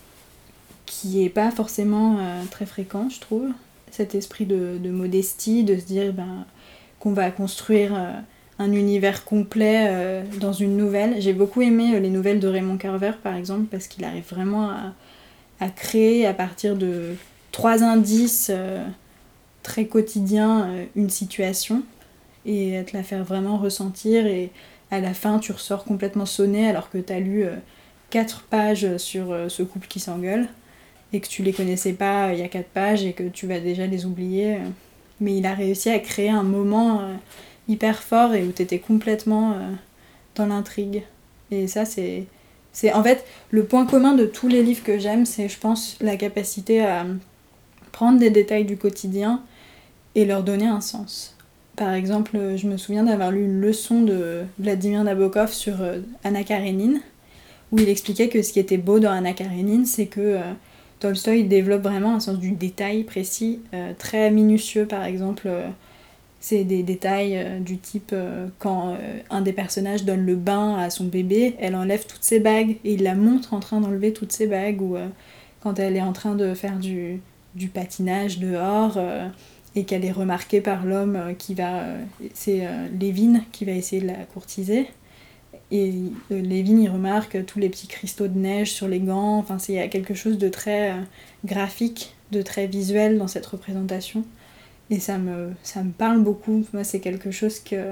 qui est pas forcément euh, très fréquent, je trouve. Cet esprit de, de modestie, de se dire ben, qu'on va construire euh, un univers complet euh, dans une nouvelle. J'ai beaucoup aimé euh, les nouvelles de Raymond Carver, par exemple, parce qu'il arrive vraiment à, à créer, à partir de trois indices euh, très quotidiens, euh, une situation, et à te la faire vraiment ressentir, et à la fin, tu ressors complètement sonné, alors que tu as lu euh, quatre pages sur euh, ce couple qui s'engueule, et que tu les connaissais pas il y a quatre pages et que tu vas déjà les oublier. Mais il a réussi à créer un moment euh, hyper fort et où t'étais complètement euh, dans l'intrigue. Et ça, c'est, c'est... En fait, le point commun de tous les livres que j'aime, c'est, je pense, la capacité à prendre des détails du quotidien et leur donner un sens. Par exemple, je me souviens d'avoir lu une leçon de Vladimir Nabokov sur euh, Anna Karénine, où il expliquait que ce qui était beau dans Anna Karénine, c'est que euh, Tolstoï développe vraiment un sens du détail précis, euh, très minutieux. Par exemple, euh, c'est des détails euh, du type euh, quand euh, un des personnages donne le bain à son bébé, elle enlève toutes ses bagues et il la montre en train d'enlever toutes ses bagues, ou euh, quand elle est en train de faire du, du patinage dehors euh, et qu'elle est remarquée par l'homme euh, qui va... Euh, c'est euh, Lévin qui va essayer de la courtiser. Et euh, Lévin, il remarque tous les petits cristaux de neige sur les gants. Enfin, il y a quelque chose de très euh, graphique, de très visuel dans cette représentation. Et ça me, ça me parle beaucoup. Moi, c'est quelque chose que,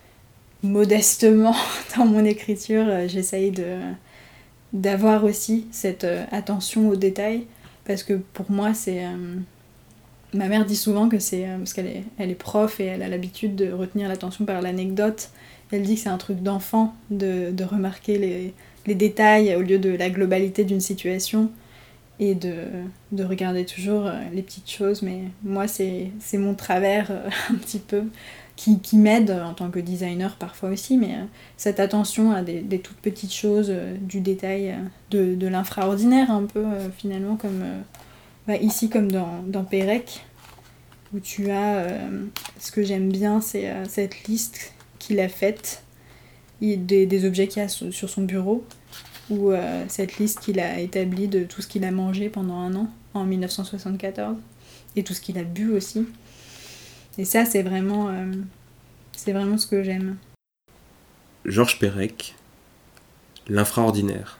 modestement, dans mon écriture, euh, j'essaye de, d'avoir aussi cette euh, attention aux détails. Parce que pour moi, c'est... Euh, ma mère dit souvent que c'est... Euh, parce qu'elle est, elle est prof et elle a l'habitude de retenir l'attention par l'anecdote. Elle dit que c'est un truc d'enfant de, de remarquer les, les détails au lieu de la globalité d'une situation et de, de regarder toujours les petites choses. Mais moi, c'est, c'est mon travers euh, un petit peu qui, qui m'aide en tant que designer parfois aussi, mais euh, cette attention à des, des toutes petites choses, euh, du détail, euh, de, de l'infraordinaire un peu euh, finalement, comme euh, bah, ici comme dans, dans Pérec, où tu as... Euh, ce que j'aime bien, c'est euh, cette liste qu'il a faite, des, des objets qu'il y a sur son bureau, ou euh, cette liste qu'il a établie de tout ce qu'il a mangé pendant un an, en dix-neuf cent soixante-quatorze, et tout ce qu'il a bu aussi. Et ça, c'est vraiment, euh, c'est vraiment ce que j'aime. Georges Perec, L'infraordinaire.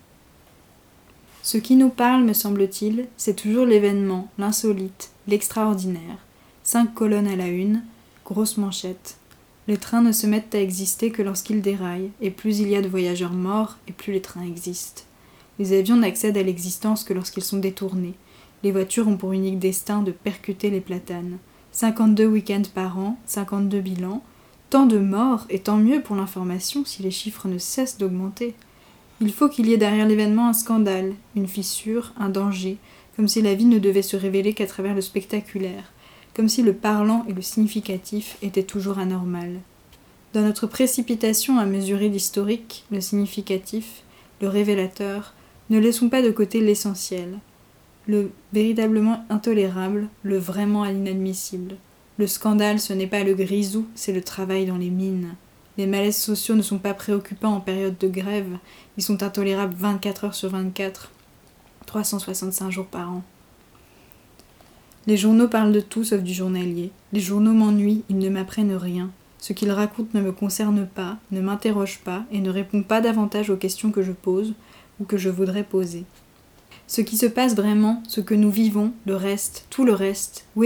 Ce qui nous parle, me semble-t-il, c'est toujours l'événement, l'insolite, l'extraordinaire. Cinq colonnes à la une, grosse manchette. Les trains ne se mettent à exister que lorsqu'ils déraillent, et plus il y a de voyageurs morts, et plus les trains existent. Les avions n'accèdent à l'existence que lorsqu'ils sont détournés. Les voitures ont pour unique destin de percuter les platanes. cinquante-deux week-ends par an, cinquante-deux bilans. Tant de morts, et tant mieux pour l'information si les chiffres ne cessent d'augmenter. Il faut qu'il y ait derrière l'événement un scandale, une fissure, un danger, comme si la vie ne devait se révéler qu'à travers le spectaculaire. Comme si le parlant et le significatif étaient toujours anormal. Dans notre précipitation à mesurer l'historique, le significatif, le révélateur, ne laissons pas de côté l'essentiel, le véritablement intolérable, le vraiment inadmissible. Le scandale, ce n'est pas le grisou, c'est le travail dans les mines. Les malaises sociaux ne sont pas préoccupants en période de grève, ils sont intolérables vingt-quatre heures sur vingt-quatre, trois cent soixante-cinq jours par an. Les journaux parlent de tout sauf du journalier. Les journaux m'ennuient, ils ne m'apprennent rien. Ce qu'ils racontent ne me concerne pas, ne m'interroge pas et ne répond pas davantage aux questions que je pose ou que je voudrais poser. Ce qui se passe vraiment, ce que nous vivons, le reste, tout le reste, où est-il ?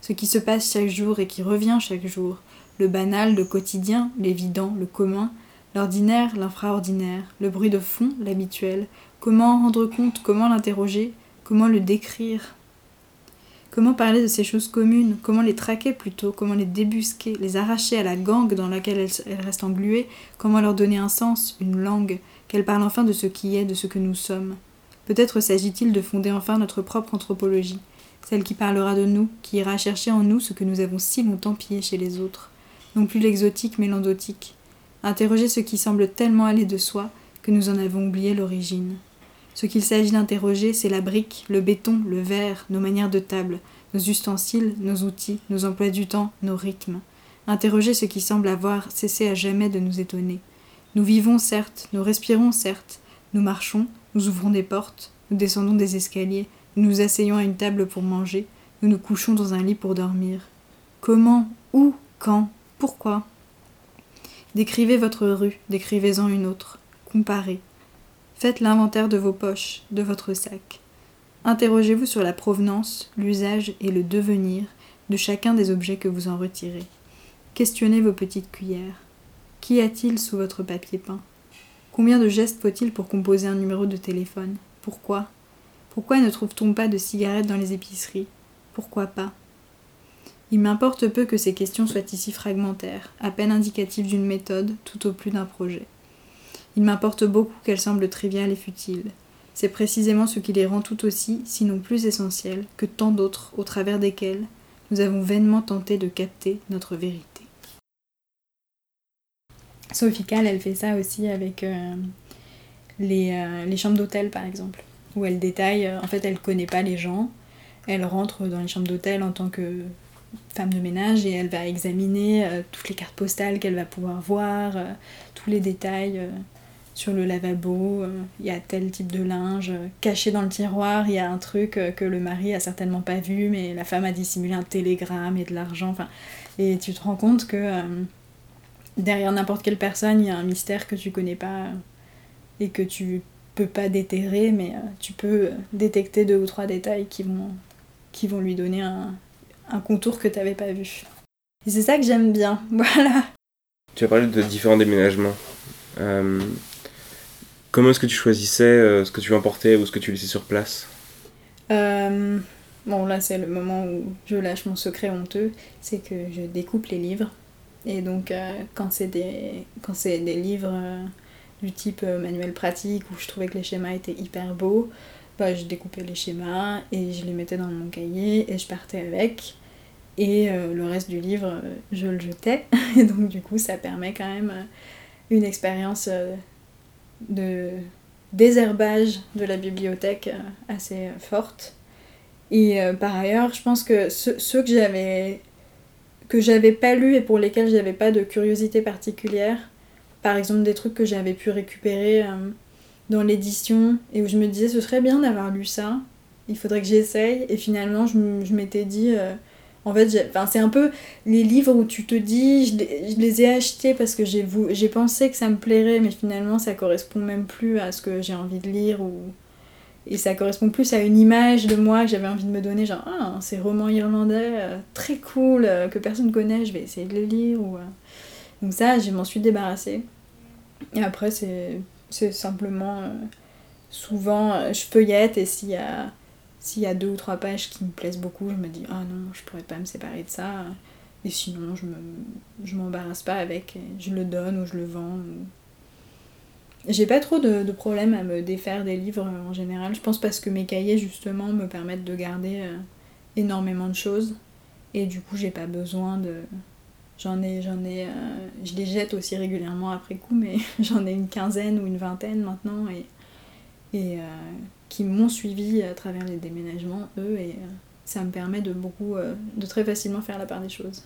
ce qui se passe chaque jour et qui revient chaque jour, le banal, le quotidien, l'évident, le commun, l'ordinaire, l'infraordinaire, le bruit de fond, l'habituel. Comment en rendre compte, comment l'interroger, comment le décrire? Comment parler de ces choses communes, comment les traquer plutôt, comment les débusquer, les arracher à la gangue dans laquelle elles, elles restent engluées, comment leur donner un sens, une langue, qu'elles parlent enfin de ce qui est, de ce que nous sommes. Peut-être s'agit-il de fonder enfin notre propre anthropologie, celle qui parlera de nous, qui ira chercher en nous ce que nous avons si longtemps pillé chez les autres. Non plus l'exotique mais l'endotique. Interroger ce qui semble tellement aller de soi que nous en avons oublié l'origine. Ce qu'il s'agit d'interroger, c'est la brique, le béton, le verre, nos manières de table, nos ustensiles, nos outils, nos emplois du temps, nos rythmes. Interroger ce qui semble avoir cessé à jamais de nous étonner. Nous vivons certes, nous respirons certes, nous marchons, nous ouvrons des portes, nous descendons des escaliers, nous nous asseyons à une table pour manger, nous nous couchons dans un lit pour dormir. Comment, où, quand, pourquoi? Décrivez votre rue, décrivez-en une autre, comparez. Faites l'inventaire de vos poches, de votre sac. Interrogez-vous sur la provenance, l'usage et le devenir de chacun des objets que vous en retirez. Questionnez vos petites cuillères. Qu'y a-t-il sous votre papier peint? Combien de gestes faut-il pour composer un numéro de téléphone? Pourquoi? Pourquoi ne trouve-t-on pas de cigarettes dans les épiceries? Pourquoi pas? Il m'importe peu que ces questions soient ici fragmentaires, à peine indicatives d'une méthode, tout au plus d'un projet. Il m'importe beaucoup qu'elles semblent triviales et futiles. C'est précisément ce qui les rend tout aussi, sinon plus essentielles, que tant d'autres au travers desquelles nous avons vainement tenté de capter notre vérité. Sophie Calle, elle fait ça aussi avec euh, les, euh, les chambres d'hôtel, par exemple, où elle détaille, euh, en fait, elle connaît pas les gens, elle rentre dans les chambres d'hôtel en tant que femme de ménage et elle va examiner euh, toutes les cartes postales qu'elle va pouvoir voir, euh, tous les détails... Euh, sur le lavabo, il euh, y a tel type de linge, euh, caché dans le tiroir, il y a un truc euh, que le mari a certainement pas vu, mais la femme a dissimulé un télégramme et de l'argent, enfin, et tu te rends compte que euh, derrière n'importe quelle personne, il y a un mystère que tu connais pas euh, et que tu peux pas déterrer, mais euh, tu peux détecter deux ou trois détails qui vont, qui vont lui donner un, un contour que t'avais pas vu. Et c'est ça que j'aime bien, voilà. Tu as parlé de différents déménagements. Euh... Comment est-ce que tu choisissais euh, ce que tu emportais ou ce que tu laissais sur place? euh, Bon, là, c'est le moment où je lâche mon secret honteux, c'est que je découpe les livres. Et donc, euh, quand, c'est des, quand c'est des livres euh, du type euh, manuel pratique, où je trouvais que les schémas étaient hyper beaux, bah, je découpais les schémas et je les mettais dans mon cahier et je partais avec. Et euh, le reste du livre, euh, je le jetais. Et donc, du coup, ça permet quand même euh, une expérience... Euh, de désherbage de la bibliothèque assez forte. Et euh, par ailleurs, je pense que ceux, ceux que j'avais que j'avais pas lus et pour lesquels j'avais pas de curiosité particulière, par exemple des trucs que j'avais pu récupérer euh, dans l'édition et où je me disais ce serait bien d'avoir lu ça, il faudrait que j'essaye, et finalement je, m- je m'étais dit euh, en fait, j'ai, enfin, c'est un peu les livres où tu te dis, je les, je les ai achetés parce que j'ai, vou, j'ai pensé que ça me plairait, mais finalement ça correspond même plus à ce que j'ai envie de lire, ou... et ça correspond plus à une image de moi que j'avais envie de me donner, genre ah, ces romans irlandais euh, très cool, euh, que personne connaît, je vais essayer de les lire. Ou, euh... Donc ça, je m'en suis débarrassée. Et après, c'est, c'est simplement, euh, souvent, euh, je feuillette et s'il y a... S'il y a deux ou trois pages qui me plaisent beaucoup, je me dis « Ah non, je pourrais pas me séparer de ça ». Et sinon, je, me, je m'embarrasse pas avec, je le donne ou je le vends. J'ai pas trop de, de problème à me défaire des livres en général. Je pense parce que mes cahiers, justement, me permettent de garder euh, énormément de choses. Et du coup, j'ai pas besoin de... J'en ai... J'en ai euh... Je les jette aussi régulièrement après coup, mais j'en ai une quinzaine ou une vingtaine maintenant. Et... et euh... qui m'ont suivi à travers les déménagements, eux, et euh, ça me permet de beaucoup, euh, de très facilement faire la part des choses.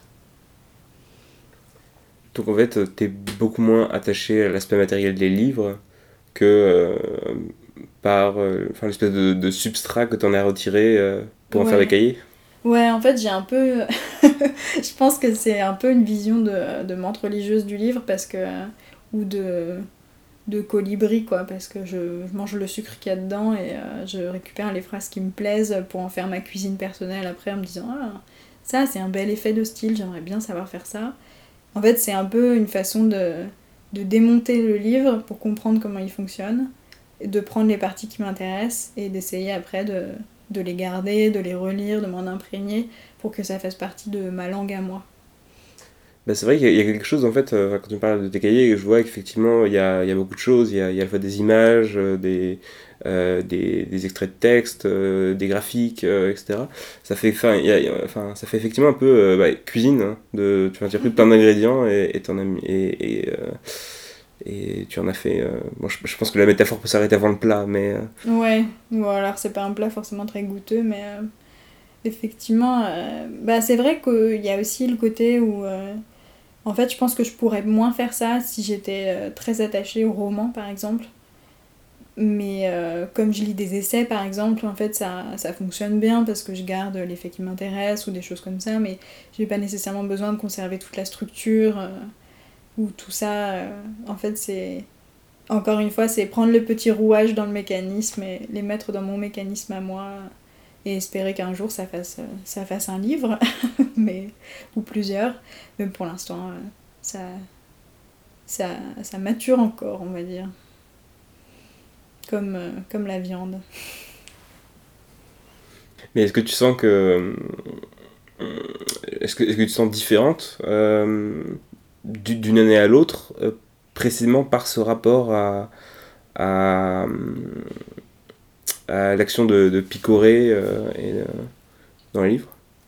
Donc en fait, t'es beaucoup moins attaché à l'aspect matériel des livres que euh, par euh, enfin, l'espèce de, de substrat que t'en as retiré euh, pour en Ouais. faire des cahiers. Ouais, en fait, j'ai un peu... je pense que c'est un peu une vision de, de menthe religieuse du livre, parce que... ou de... de colibri, quoi, parce que je, je mange le sucre qu'il y a dedans et euh, je récupère les phrases qui me plaisent pour en faire ma cuisine personnelle après, en me disant ah, ça c'est un bel effet de style, j'aimerais bien savoir faire ça. En fait, c'est un peu une façon de, de démonter le livre pour comprendre comment il fonctionne, de prendre les parties qui m'intéressent et d'essayer après de, de les garder, de les relire, de m'en imprégner pour que ça fasse partie de ma langue à moi. Bah, c'est vrai qu'il y a quelque chose, en fait, euh, quand tu me parles de tes cahiers, je vois qu'effectivement, il y a, il y a beaucoup de choses. Il y a, il y a à la fois des images, euh, des, euh, des, des extraits de texte, euh, des graphiques, euh, et cetera. Ça fait, enfin, il y a, il y a- enfin, ça fait effectivement un peu euh, bah, cuisine, hein, de, tu interprètes plein d'ingrédients et, et, t'en as mis- et, et, euh, et tu en as fait... euh, bon, je, je pense que la métaphore peut s'arrêter avant le plat, mais... euh, Ouais, ou alors c'est pas un plat forcément très goûteux, mais euh, effectivement, euh, bah, c'est vrai qu'il y a aussi le côté où... euh, en fait, je pense que je pourrais moins faire ça si j'étais euh, très attachée au roman, par exemple. Mais euh, comme je lis des essais, par exemple, en fait, ça, ça fonctionne bien parce que je garde l'effet qui m'intéresse ou des choses comme ça, mais j'ai pas nécessairement besoin de conserver toute la structure euh, ou tout ça. euh, en fait, c'est... Encore une fois, c'est prendre le petit rouage dans le mécanisme et les mettre dans mon mécanisme à moi et espérer qu'un jour ça fasse, euh, ça fasse un livre, mais, ou plusieurs. Mais pour l'instant, euh, ça, ça, ça mature encore, on va dire. Comme, euh, comme la viande. Mais est-ce que tu sens que... euh, Est-ce que, est-ce que tu te sens différente euh, du- d'une année à l'autre, euh, précisément par ce rapport à, à, à l'action de, de picorer euh, et, euh, dans les livres?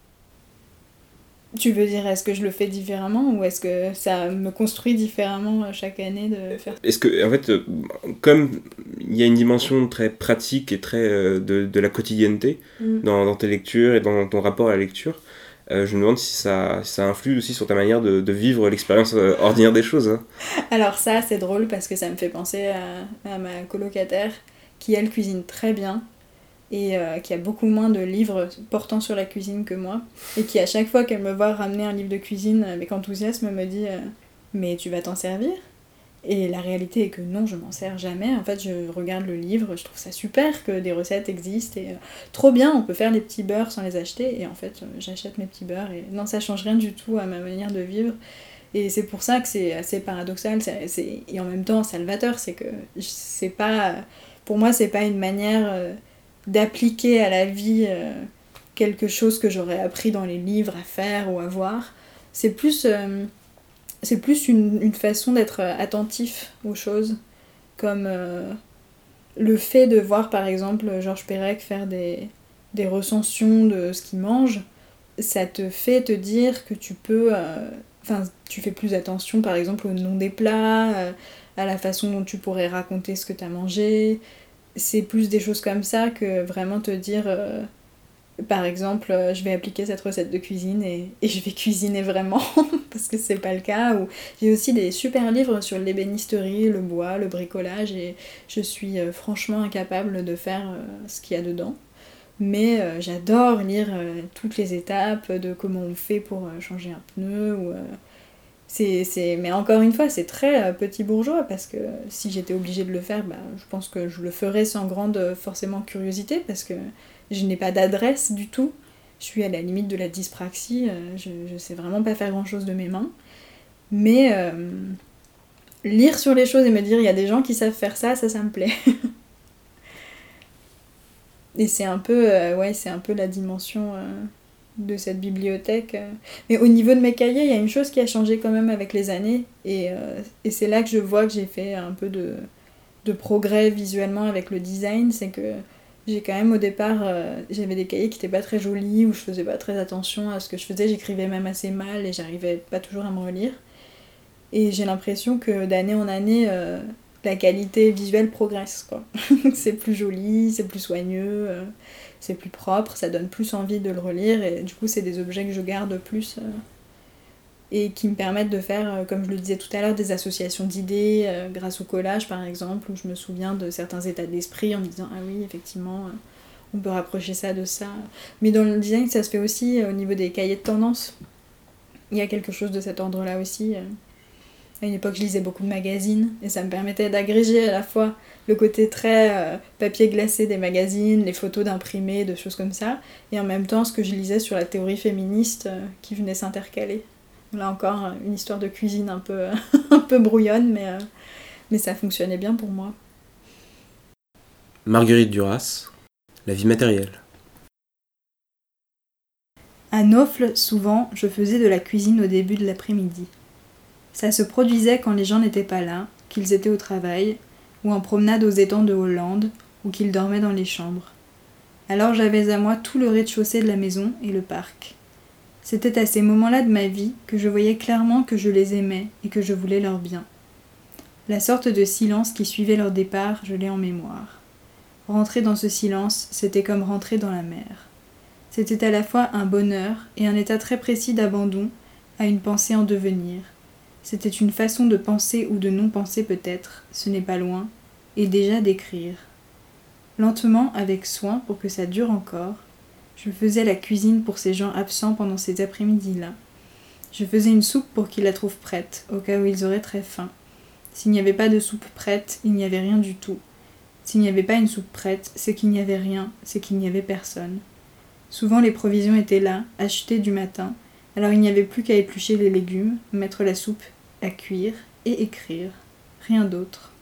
Tu veux dire, est-ce que je le fais différemment ou est-ce que ça me construit différemment euh, chaque année de faire... Est-ce que, en fait, euh, comme il y a une dimension très pratique et très euh, de, de la quotidienneté Mm. dans, dans tes lectures et dans ton rapport à la lecture, euh, je me demande si ça, si ça influe aussi sur ta manière de, de vivre l'expérience euh, ordinaire des choses. Hein. Alors ça, c'est drôle parce que ça me fait penser à, à ma colocataire qui, elle, cuisine très bien et euh, qui a beaucoup moins de livres portant sur la cuisine que moi et qui, à chaque fois qu'elle me voit ramener un livre de cuisine avec enthousiasme, me dit euh, « Mais tu vas t'en servir ?» Et la réalité est que non, je m'en sers jamais. En fait, je regarde le livre, je trouve ça super que des recettes existent et euh, trop bien, on peut faire des petits beurres sans les acheter. Et en fait, euh, j'achète mes petits beurres et non, ça change rien du tout à ma manière de vivre. Et c'est pour ça que c'est assez paradoxal c'est, c'est, et en même temps salvateur, c'est que c'est pas, pour moi, c'est pas une manière euh, d'appliquer à la vie euh, quelque chose que j'aurais appris dans les livres à faire ou à voir. C'est plus, euh, c'est plus une, une façon d'être attentif aux choses, comme euh, le fait de voir par exemple Georges Perec faire des, des recensions de ce qu'il mange, ça te fait te dire que tu peux... euh, Enfin, tu fais plus attention par exemple au nom des plats, euh, à la façon dont tu pourrais raconter ce que tu as mangé. C'est plus des choses comme ça que vraiment te dire, euh, par exemple, euh, je vais appliquer cette recette de cuisine et, et je vais cuisiner vraiment, parce que c'est pas le cas. Ou j'ai aussi des super livres sur l'ébénisterie, le bois, le bricolage, et je suis euh, franchement incapable de faire euh, ce qu'il y a dedans. Mais euh, j'adore lire euh, toutes les étapes de comment on fait pour euh, changer un pneu. Ou, euh, c'est, c'est... Mais encore une fois, c'est très euh, petit bourgeois parce que si j'étais obligée de le faire, bah, je pense que je le ferais sans grande euh, forcément curiosité parce que je n'ai pas d'adresse du tout. Je suis à la limite de la dyspraxie, euh, je, je sais vraiment pas faire grand chose de mes mains. Mais euh, lire sur les choses et me dire il y a des gens qui savent faire ça, ça, ça me plaît. Et c'est un peu, euh, ouais, c'est un peu la dimension euh, de cette bibliothèque. euh. Mais au niveau de mes cahiers, il y a une chose qui a changé quand même avec les années. Et, euh, et c'est là que je vois que j'ai fait un peu de, de progrès visuellement avec le design. C'est que j'ai quand même au départ, euh, j'avais des cahiers qui étaient pas très jolis, où je faisais pas très attention à ce que je faisais. J'écrivais même assez mal et j'arrivais pas toujours à me relire. Et j'ai l'impression que d'année en année... euh, la qualité visuelle progresse, quoi. C'est plus joli, c'est plus soigneux, euh, c'est plus propre, ça donne plus envie de le relire, et du coup, c'est des objets que je garde plus, euh, et qui me permettent de faire, euh, comme je le disais tout à l'heure, des associations d'idées, euh, grâce au collage, par exemple, où je me souviens de certains états d'esprit en me disant « Ah oui, effectivement, euh, on peut rapprocher ça de ça. » Mais dans le design, ça se fait aussi euh, au niveau des cahiers de tendance. Il y a quelque chose de cet ordre-là aussi, euh, À une époque, je lisais beaucoup de magazines et ça me permettait d'agréger à la fois le côté très euh, papier glacé des magazines, les photos d'imprimés, de choses comme ça, et en même temps ce que je lisais sur la théorie féministe euh, qui venait s'intercaler. Là encore, une histoire de cuisine un peu, un peu brouillonne, mais, euh, mais ça fonctionnait bien pour moi. Marguerite Duras, la vie matérielle. À Naufle, souvent, je faisais de la cuisine au début de l'après-midi. Ça se produisait quand les gens n'étaient pas là, qu'ils étaient au travail, ou en promenade aux étangs de Hollande, ou qu'ils dormaient dans les chambres. Alors j'avais à moi tout le rez-de-chaussée de la maison et le parc. C'était à ces moments-là de ma vie que je voyais clairement que je les aimais et que je voulais leur bien. La sorte de silence qui suivait leur départ, je l'ai en mémoire. Rentrer dans ce silence, c'était comme rentrer dans la mer. C'était à la fois un bonheur et un état très précis d'abandon à une pensée en devenir. C'était une façon de penser ou de non-penser peut-être, ce n'est pas loin, et déjà d'écrire. Lentement, avec soin pour que ça dure encore, je faisais la cuisine pour ces gens absents pendant ces après-midi-là. Je faisais une soupe pour qu'ils la trouvent prête, au cas où ils auraient très faim. S'il n'y avait pas de soupe prête, il n'y avait rien du tout. S'il n'y avait pas une soupe prête, c'est qu'il n'y avait rien, c'est qu'il n'y avait personne. Souvent les provisions étaient là, achetées du matin, alors il n'y avait plus qu'à éplucher les légumes, mettre la soupe à cuire et écrire. Rien d'autre.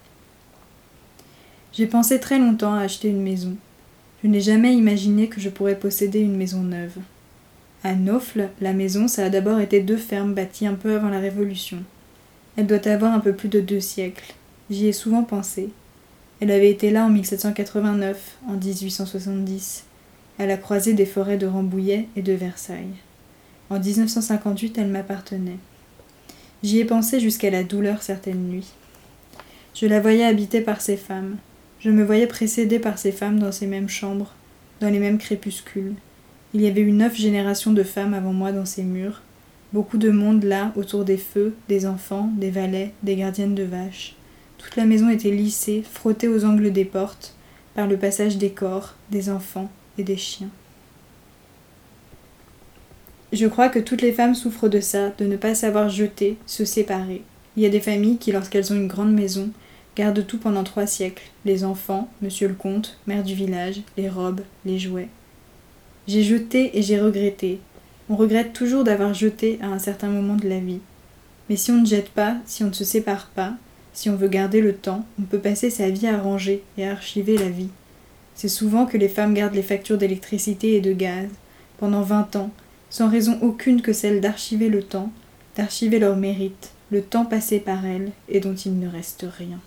J'ai pensé très longtemps à acheter une maison. Je n'ai jamais imaginé que je pourrais posséder une maison neuve. À Naufle, la maison, ça a d'abord été deux fermes bâties un peu avant la Révolution. Elle doit avoir un peu plus de deux siècles. J'y ai souvent pensé. Elle avait été là en mille sept cent quatre-vingt-neuf, en dix-huit cent soixante-dix, à la croisée des forêts de Rambouillet et de Versailles. En dix-neuf cent cinquante-huit, elle m'appartenait. J'y ai pensé jusqu'à la douleur certaines nuits. Je la voyais habitée par ces femmes. Je me voyais précédée par ces femmes dans ces mêmes chambres, dans les mêmes crépuscules. Il y avait eu neuf générations de femmes avant moi dans ces murs. Beaucoup de monde là, autour des feux, des enfants, des valets, des gardiennes de vaches. Toute la maison était lissée, frottée aux angles des portes, par le passage des corps, des enfants et des chiens. Je crois que toutes les femmes souffrent de ça, de ne pas savoir jeter, se séparer. Il y a des familles qui, lorsqu'elles ont une grande maison, gardent tout pendant trois siècles. Les enfants, monsieur le comte, mère du village, les robes, les jouets. J'ai jeté et j'ai regretté. On regrette toujours d'avoir jeté à un certain moment de la vie. Mais si on ne jette pas, si on ne se sépare pas, si on veut garder le temps, on peut passer sa vie à ranger et à archiver la vie. C'est souvent que les femmes gardent les factures d'électricité et de gaz, pendant vingt ans, sans raison aucune que celle d'archiver le temps, d'archiver leur mérite, le temps passé par elles et dont il ne reste rien.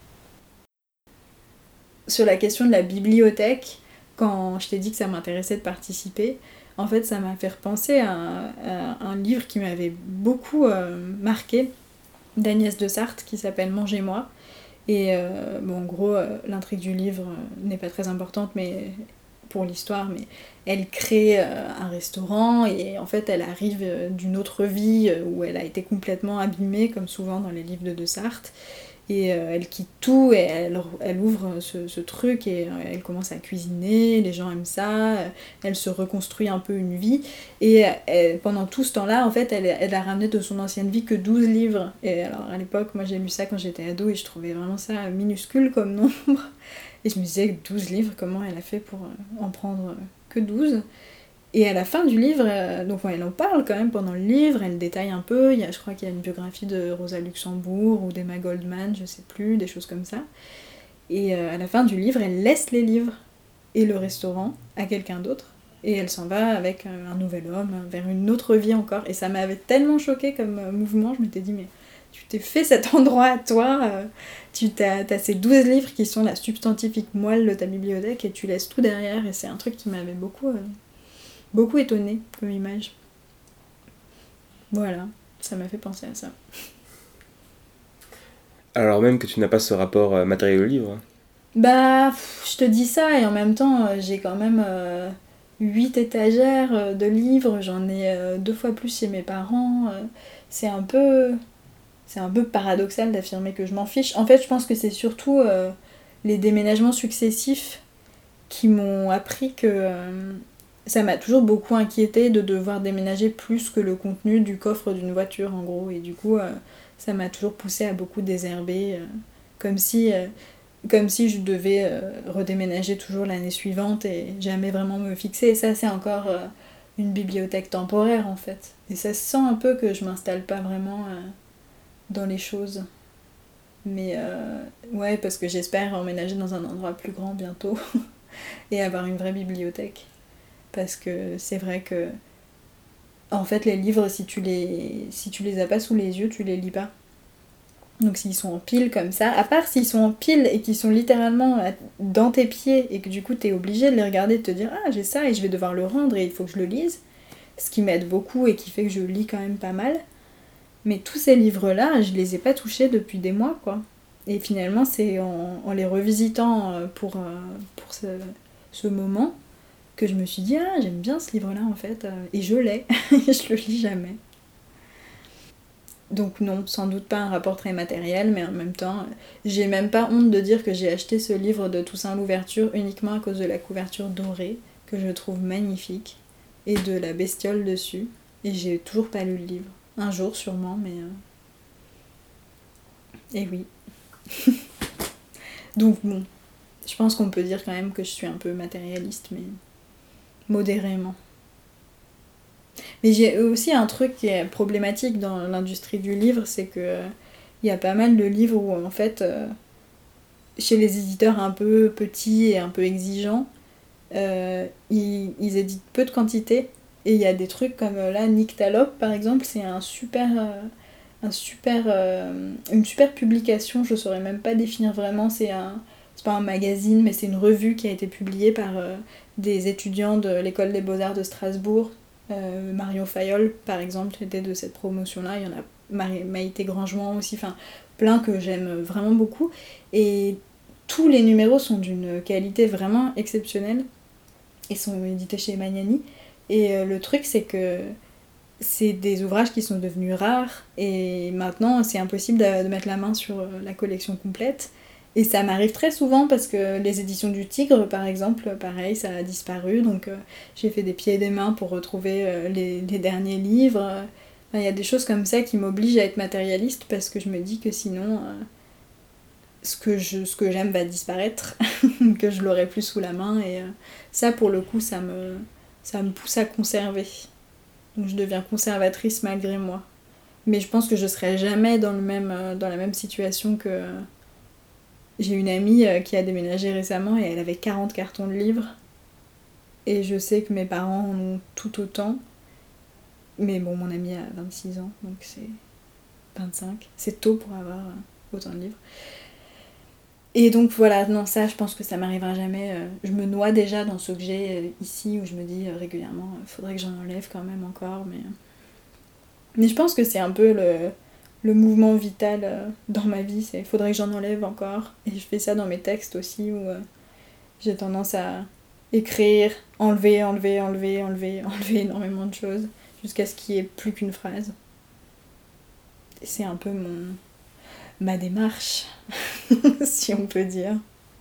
Sur la question de la bibliothèque, quand je t'ai dit que ça m'intéressait de participer, en fait ça m'a fait repenser à un, à un livre qui m'avait beaucoup euh, marqué, d'Agnès de Sarthe, qui s'appelle « Mangez-moi ». Et euh, bon, en gros, euh, l'intrigue du livre euh, n'est pas très importante mais pour l'histoire, mais elle crée euh, un restaurant et en fait elle arrive euh, d'une autre vie euh, où elle a été complètement abîmée, comme souvent dans les livres de de Sarthe. Et euh, elle quitte tout et elle, elle ouvre ce, ce truc et euh, elle commence à cuisiner, les gens aiment ça, euh, elle se reconstruit un peu une vie. Et euh, pendant tout ce temps-là, en fait, elle, elle a ramené de son ancienne vie que douze livres. Et alors à l'époque, moi j'ai lu ça quand j'étais ado et je trouvais vraiment ça minuscule comme nombre. Et je me disais, douze livres, comment elle a fait pour euh, en prendre euh, que douze ? Et à la fin du livre, euh, donc ouais, elle en parle quand même pendant le livre, elle détaille un peu, il y a, je crois qu'il y a une biographie de Rosa Luxembourg ou d'Emma Goldman, je sais plus, des choses comme ça. Et euh, à la fin du livre, elle laisse les livres et le restaurant à quelqu'un d'autre, et elle s'en va avec euh, un nouvel homme, vers une autre vie encore. Et ça m'avait tellement choquée comme euh, mouvement, je m'étais dit, mais tu t'es fait cet endroit à toi, euh, tu t'as, t'as ces douze livres qui sont la substantifique moelle de ta bibliothèque, et tu laisses tout derrière, et c'est un truc qui m'avait beaucoup... Euh, beaucoup étonnée comme image. Voilà, ça m'a fait penser à ça. Alors même que tu n'as pas ce rapport euh, matériel au livre. Bah, pff, je te dis ça et en même temps, euh, j'ai quand même euh, huit étagères euh, de livres, j'en ai euh, deux fois plus chez mes parents. Euh, c'est un peu... C'est un peu paradoxal d'affirmer que je m'en fiche. En fait, je pense que c'est surtout euh, les déménagements successifs qui m'ont appris que... Euh, ça m'a toujours beaucoup inquiété de devoir déménager plus que le contenu du coffre d'une voiture en gros, et du coup euh, ça m'a toujours poussée à beaucoup désherber, euh, comme si... Euh, comme si je devais euh, redéménager toujours l'année suivante et jamais vraiment me fixer. Et ça, c'est encore euh, une bibliothèque temporaire, en fait. Et ça se sent un peu que je m'installe pas vraiment euh, dans les choses. Mais euh, ouais, parce que j'espère emménager dans un endroit plus grand bientôt et avoir une vraie bibliothèque. Parce que c'est vrai que, en fait, les livres, si tu les, si tu les as pas sous les yeux, tu les lis pas. Donc s'ils sont en pile comme ça, à part s'ils sont en pile et qu'ils sont littéralement dans tes pieds et que du coup t'es obligé de les regarder et de te dire ah j'ai ça et je vais devoir le rendre et il faut que je le lise, ce qui m'aide beaucoup et qui fait que je lis quand même pas mal. Mais tous ces livres-là, je les ai pas touchés depuis des mois quoi. Et finalement c'est en, en les revisitant pour, pour ce, ce moment que je me suis dit ah j'aime bien ce livre-là en fait et je l'ai, je le lis jamais. Donc non, sans doute pas un rapport très matériel, mais en même temps, j'ai même pas honte de dire que j'ai acheté ce livre de Toussaint Louverture uniquement à cause de la couverture dorée, que je trouve magnifique, et de la bestiole dessus. Et j'ai toujours pas lu le livre. Un jour sûrement, mais... Euh... Et oui. Donc bon, je pense qu'on peut dire quand même que je suis un peu matérialiste, mais modérément. Mais j'ai aussi un truc qui est problématique dans l'industrie du livre, c'est que euh, y a pas mal de livres où en fait, euh, chez les éditeurs un peu petits et un peu exigeants, euh, ils, ils éditent peu de quantité. Et il y a des trucs comme euh, là, Nyctalope par exemple, c'est un super, euh, un super, euh, une super publication, je saurais même pas définir vraiment, c'est un... C'est pas un magazine, mais c'est une revue qui a été publiée par euh, des étudiants de l'école des beaux-arts de Strasbourg. Euh, Marion Fayolle, par exemple, était de cette promotion-là. Il y en a Marie- Maïté Grangement aussi, enfin plein que j'aime vraiment beaucoup. Et tous les numéros sont d'une qualité vraiment exceptionnelle et sont édités chez Magnani. Et euh, le truc, c'est que c'est des ouvrages qui sont devenus rares et maintenant, c'est impossible de, de mettre la main sur la collection complète. Et ça m'arrive très souvent parce que les éditions du Tigre, par exemple, pareil, ça a disparu. Donc euh, j'ai fait des pieds et des mains pour retrouver euh, les, les derniers livres. Enfin, il y a des choses comme ça qui m'obligent à être matérialiste parce que je me dis que sinon, euh, ce, que je, ce que j'aime va disparaître, que je l'aurai plus sous la main. Et euh, ça, pour le coup, ça me, ça me pousse à conserver. Donc je deviens conservatrice malgré moi. Mais je pense que je serai jamais dans, le même, euh, dans la même situation que... Euh, J'ai une amie qui a déménagé récemment et elle avait quarante cartons de livres. Et je sais que mes parents en ont tout autant. Mais bon, mon amie a vingt-six ans, donc c'est vingt-cinq. C'est tôt pour avoir autant de livres. Et donc voilà, non, ça, je pense que ça m'arrivera jamais. Je me noie déjà dans ce que j'ai ici, où je me dis régulièrement, il faudrait que j'en enlève quand même encore. Mais, mais je pense que c'est un peu le... le mouvement vital euh, dans ma vie, c'est faudrait que j'en enlève encore. Et je fais ça dans mes textes aussi, où euh, j'ai tendance à écrire, enlever, enlever, enlever, enlever, enlever énormément de choses, jusqu'à ce qu'il n'y ait plus qu'une phrase. Et c'est un peu mon ma démarche, si on peut dire.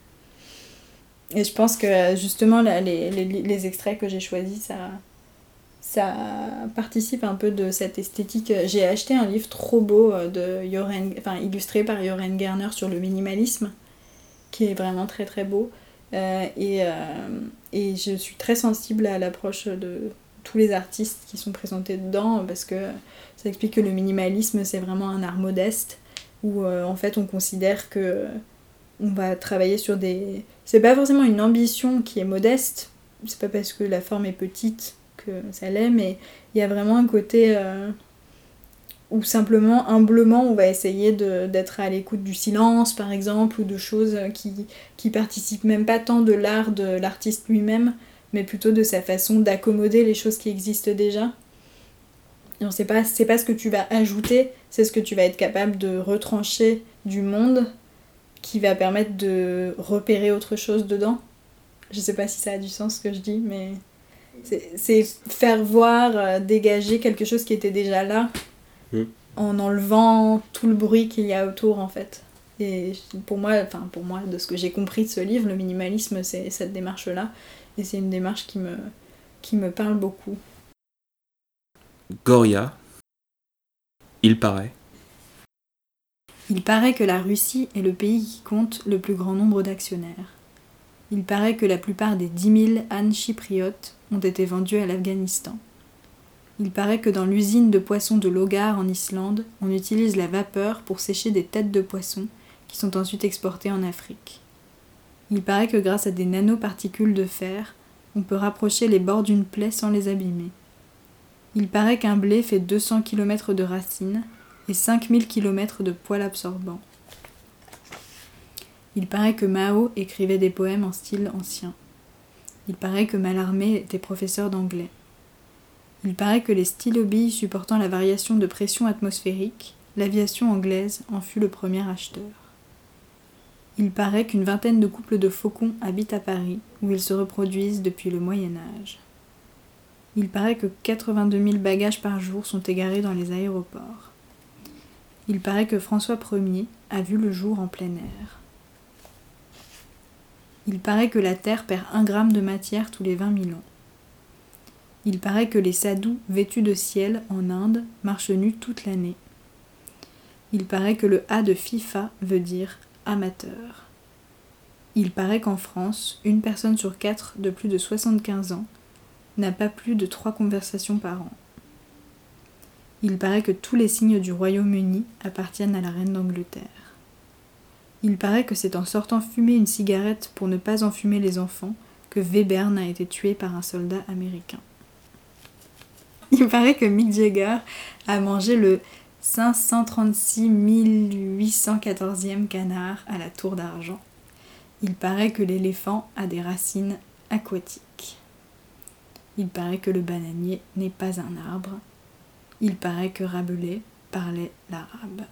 Et je pense que justement, là, les, les, les extraits que j'ai choisis, ça... ça participe un peu de cette esthétique. J'ai acheté un livre trop beau de Joren, enfin, illustré par Joren Gerner sur le minimalisme, qui est vraiment très très beau. Euh, et, euh, et je suis très sensible à l'approche de tous les artistes qui sont présentés dedans, parce que ça explique que le minimalisme, c'est vraiment un art modeste, où euh, en fait on considère que on va travailler sur des... C'est pas forcément une ambition qui est modeste, c'est pas parce que la forme est petite que ça l'est, mais il y a vraiment un côté euh, où simplement, humblement, on va essayer de, d'être à l'écoute du silence, par exemple, ou de choses qui, qui participent même pas tant de l'art de l'artiste lui-même, mais plutôt de sa façon d'accommoder les choses qui existent déjà. Et on sait pas, c'est pas ce que tu vas ajouter, c'est ce que tu vas être capable de retrancher du monde qui va permettre de repérer autre chose dedans. Je sais pas si ça a du sens ce que je dis, mais... C'est, c'est faire voir, euh, dégager quelque chose qui était déjà là, mmh. en enlevant tout le bruit qu'il y a autour en fait. Et pour moi, enfin pour moi, de ce que j'ai compris de ce livre, le minimalisme, c'est cette démarche-là, et c'est une démarche qui me, qui me parle beaucoup. Goria, il paraît. Il paraît que la Russie est le pays qui compte le plus grand nombre d'actionnaires. Il paraît que la plupart des dix mille ânes chypriotes ont été vendus à l'Afghanistan. Il paraît que dans l'usine de poissons de Logar en Islande, on utilise la vapeur pour sécher des têtes de poissons qui sont ensuite exportées en Afrique. Il paraît que grâce à des nanoparticules de fer, on peut rapprocher les bords d'une plaie sans les abîmer. Il paraît qu'un blé fait deux cents kilomètres de racines et cinq mille kilomètres de poils absorbants. Il paraît que Mao écrivait des poèmes en style ancien. Il paraît que Mallarmé était professeur d'anglais. Il paraît que les stylobilles supportant la variation de pression atmosphérique, l'aviation anglaise en fut le premier acheteur. Il paraît qu'une vingtaine de couples de faucons habitent à Paris, où ils se reproduisent depuis le Moyen-Âge. Il paraît que quatre-vingt-deux mille bagages par jour sont égarés dans les aéroports. Il paraît que François Ier a vu le jour en plein air. Il paraît que la Terre perd un gramme de matière tous les vingt mille ans. Il paraît que les sadhus vêtus de ciel en Inde marchent nus toute l'année. Il paraît que le A de FIFA veut dire amateur. Il paraît qu'en France, une personne sur quatre de plus de soixante-quinze ans n'a pas plus de trois conversations par an. Il paraît que tous les signes du Royaume-Uni appartiennent à la reine d'Angleterre. Il paraît que c'est en sortant fumer une cigarette pour ne pas enfumer les enfants que Webern a été tué par un soldat américain. Il paraît que Mick Jagger a mangé le cinq cent trente-six mille huit cent quatorzième canard à la tour d'argent. Il paraît que l'éléphant a des racines aquatiques. Il paraît que le bananier n'est pas un arbre. Il paraît que Rabelais parlait l'arabe.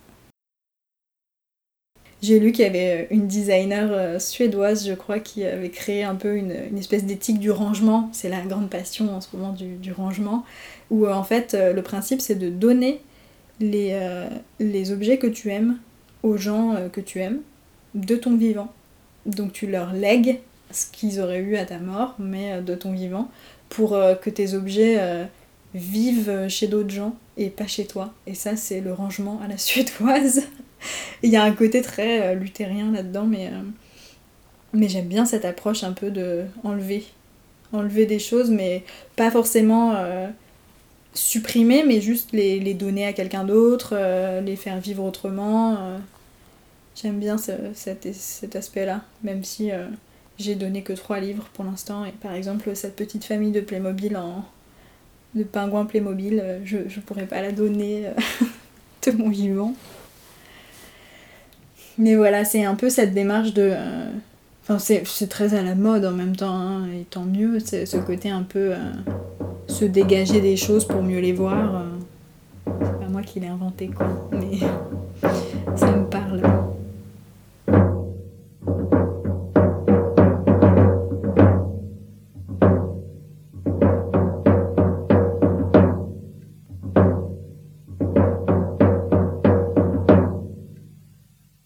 J'ai lu qu'il y avait une designer suédoise, je crois, qui avait créé un peu une, une espèce d'éthique du rangement. C'est la grande passion en ce moment du, du rangement, où en fait le principe c'est de donner les, euh, les objets que tu aimes aux gens euh, que tu aimes de ton vivant. Donc tu leur lègues ce qu'ils auraient eu à ta mort, mais euh, de ton vivant, pour euh, que tes objets euh, vivent chez d'autres gens et pas chez toi. Et ça c'est le rangement à la suédoise. Il y a un côté très euh, luthérien là-dedans, mais, euh, mais j'aime bien cette approche un peu de enlever, enlever des choses, mais pas forcément euh, supprimer, mais juste les, les donner à quelqu'un d'autre, euh, les faire vivre autrement. Euh. J'aime bien ce, cet, cet aspect-là, même si euh, j'ai donné que trois livres pour l'instant, et par exemple cette petite famille de Playmobil, en, de pingouins Playmobil, euh, je, je pourrais pas la donner euh, de mon vivant. Mais voilà, c'est un peu cette démarche de... Euh... Enfin, c'est, c'est très à la mode en même temps, hein, et tant mieux, c'est ce côté un peu... Euh... se dégager des choses pour mieux les voir. Euh... C'est pas moi qui l'ai inventé, quoi. Mais ça me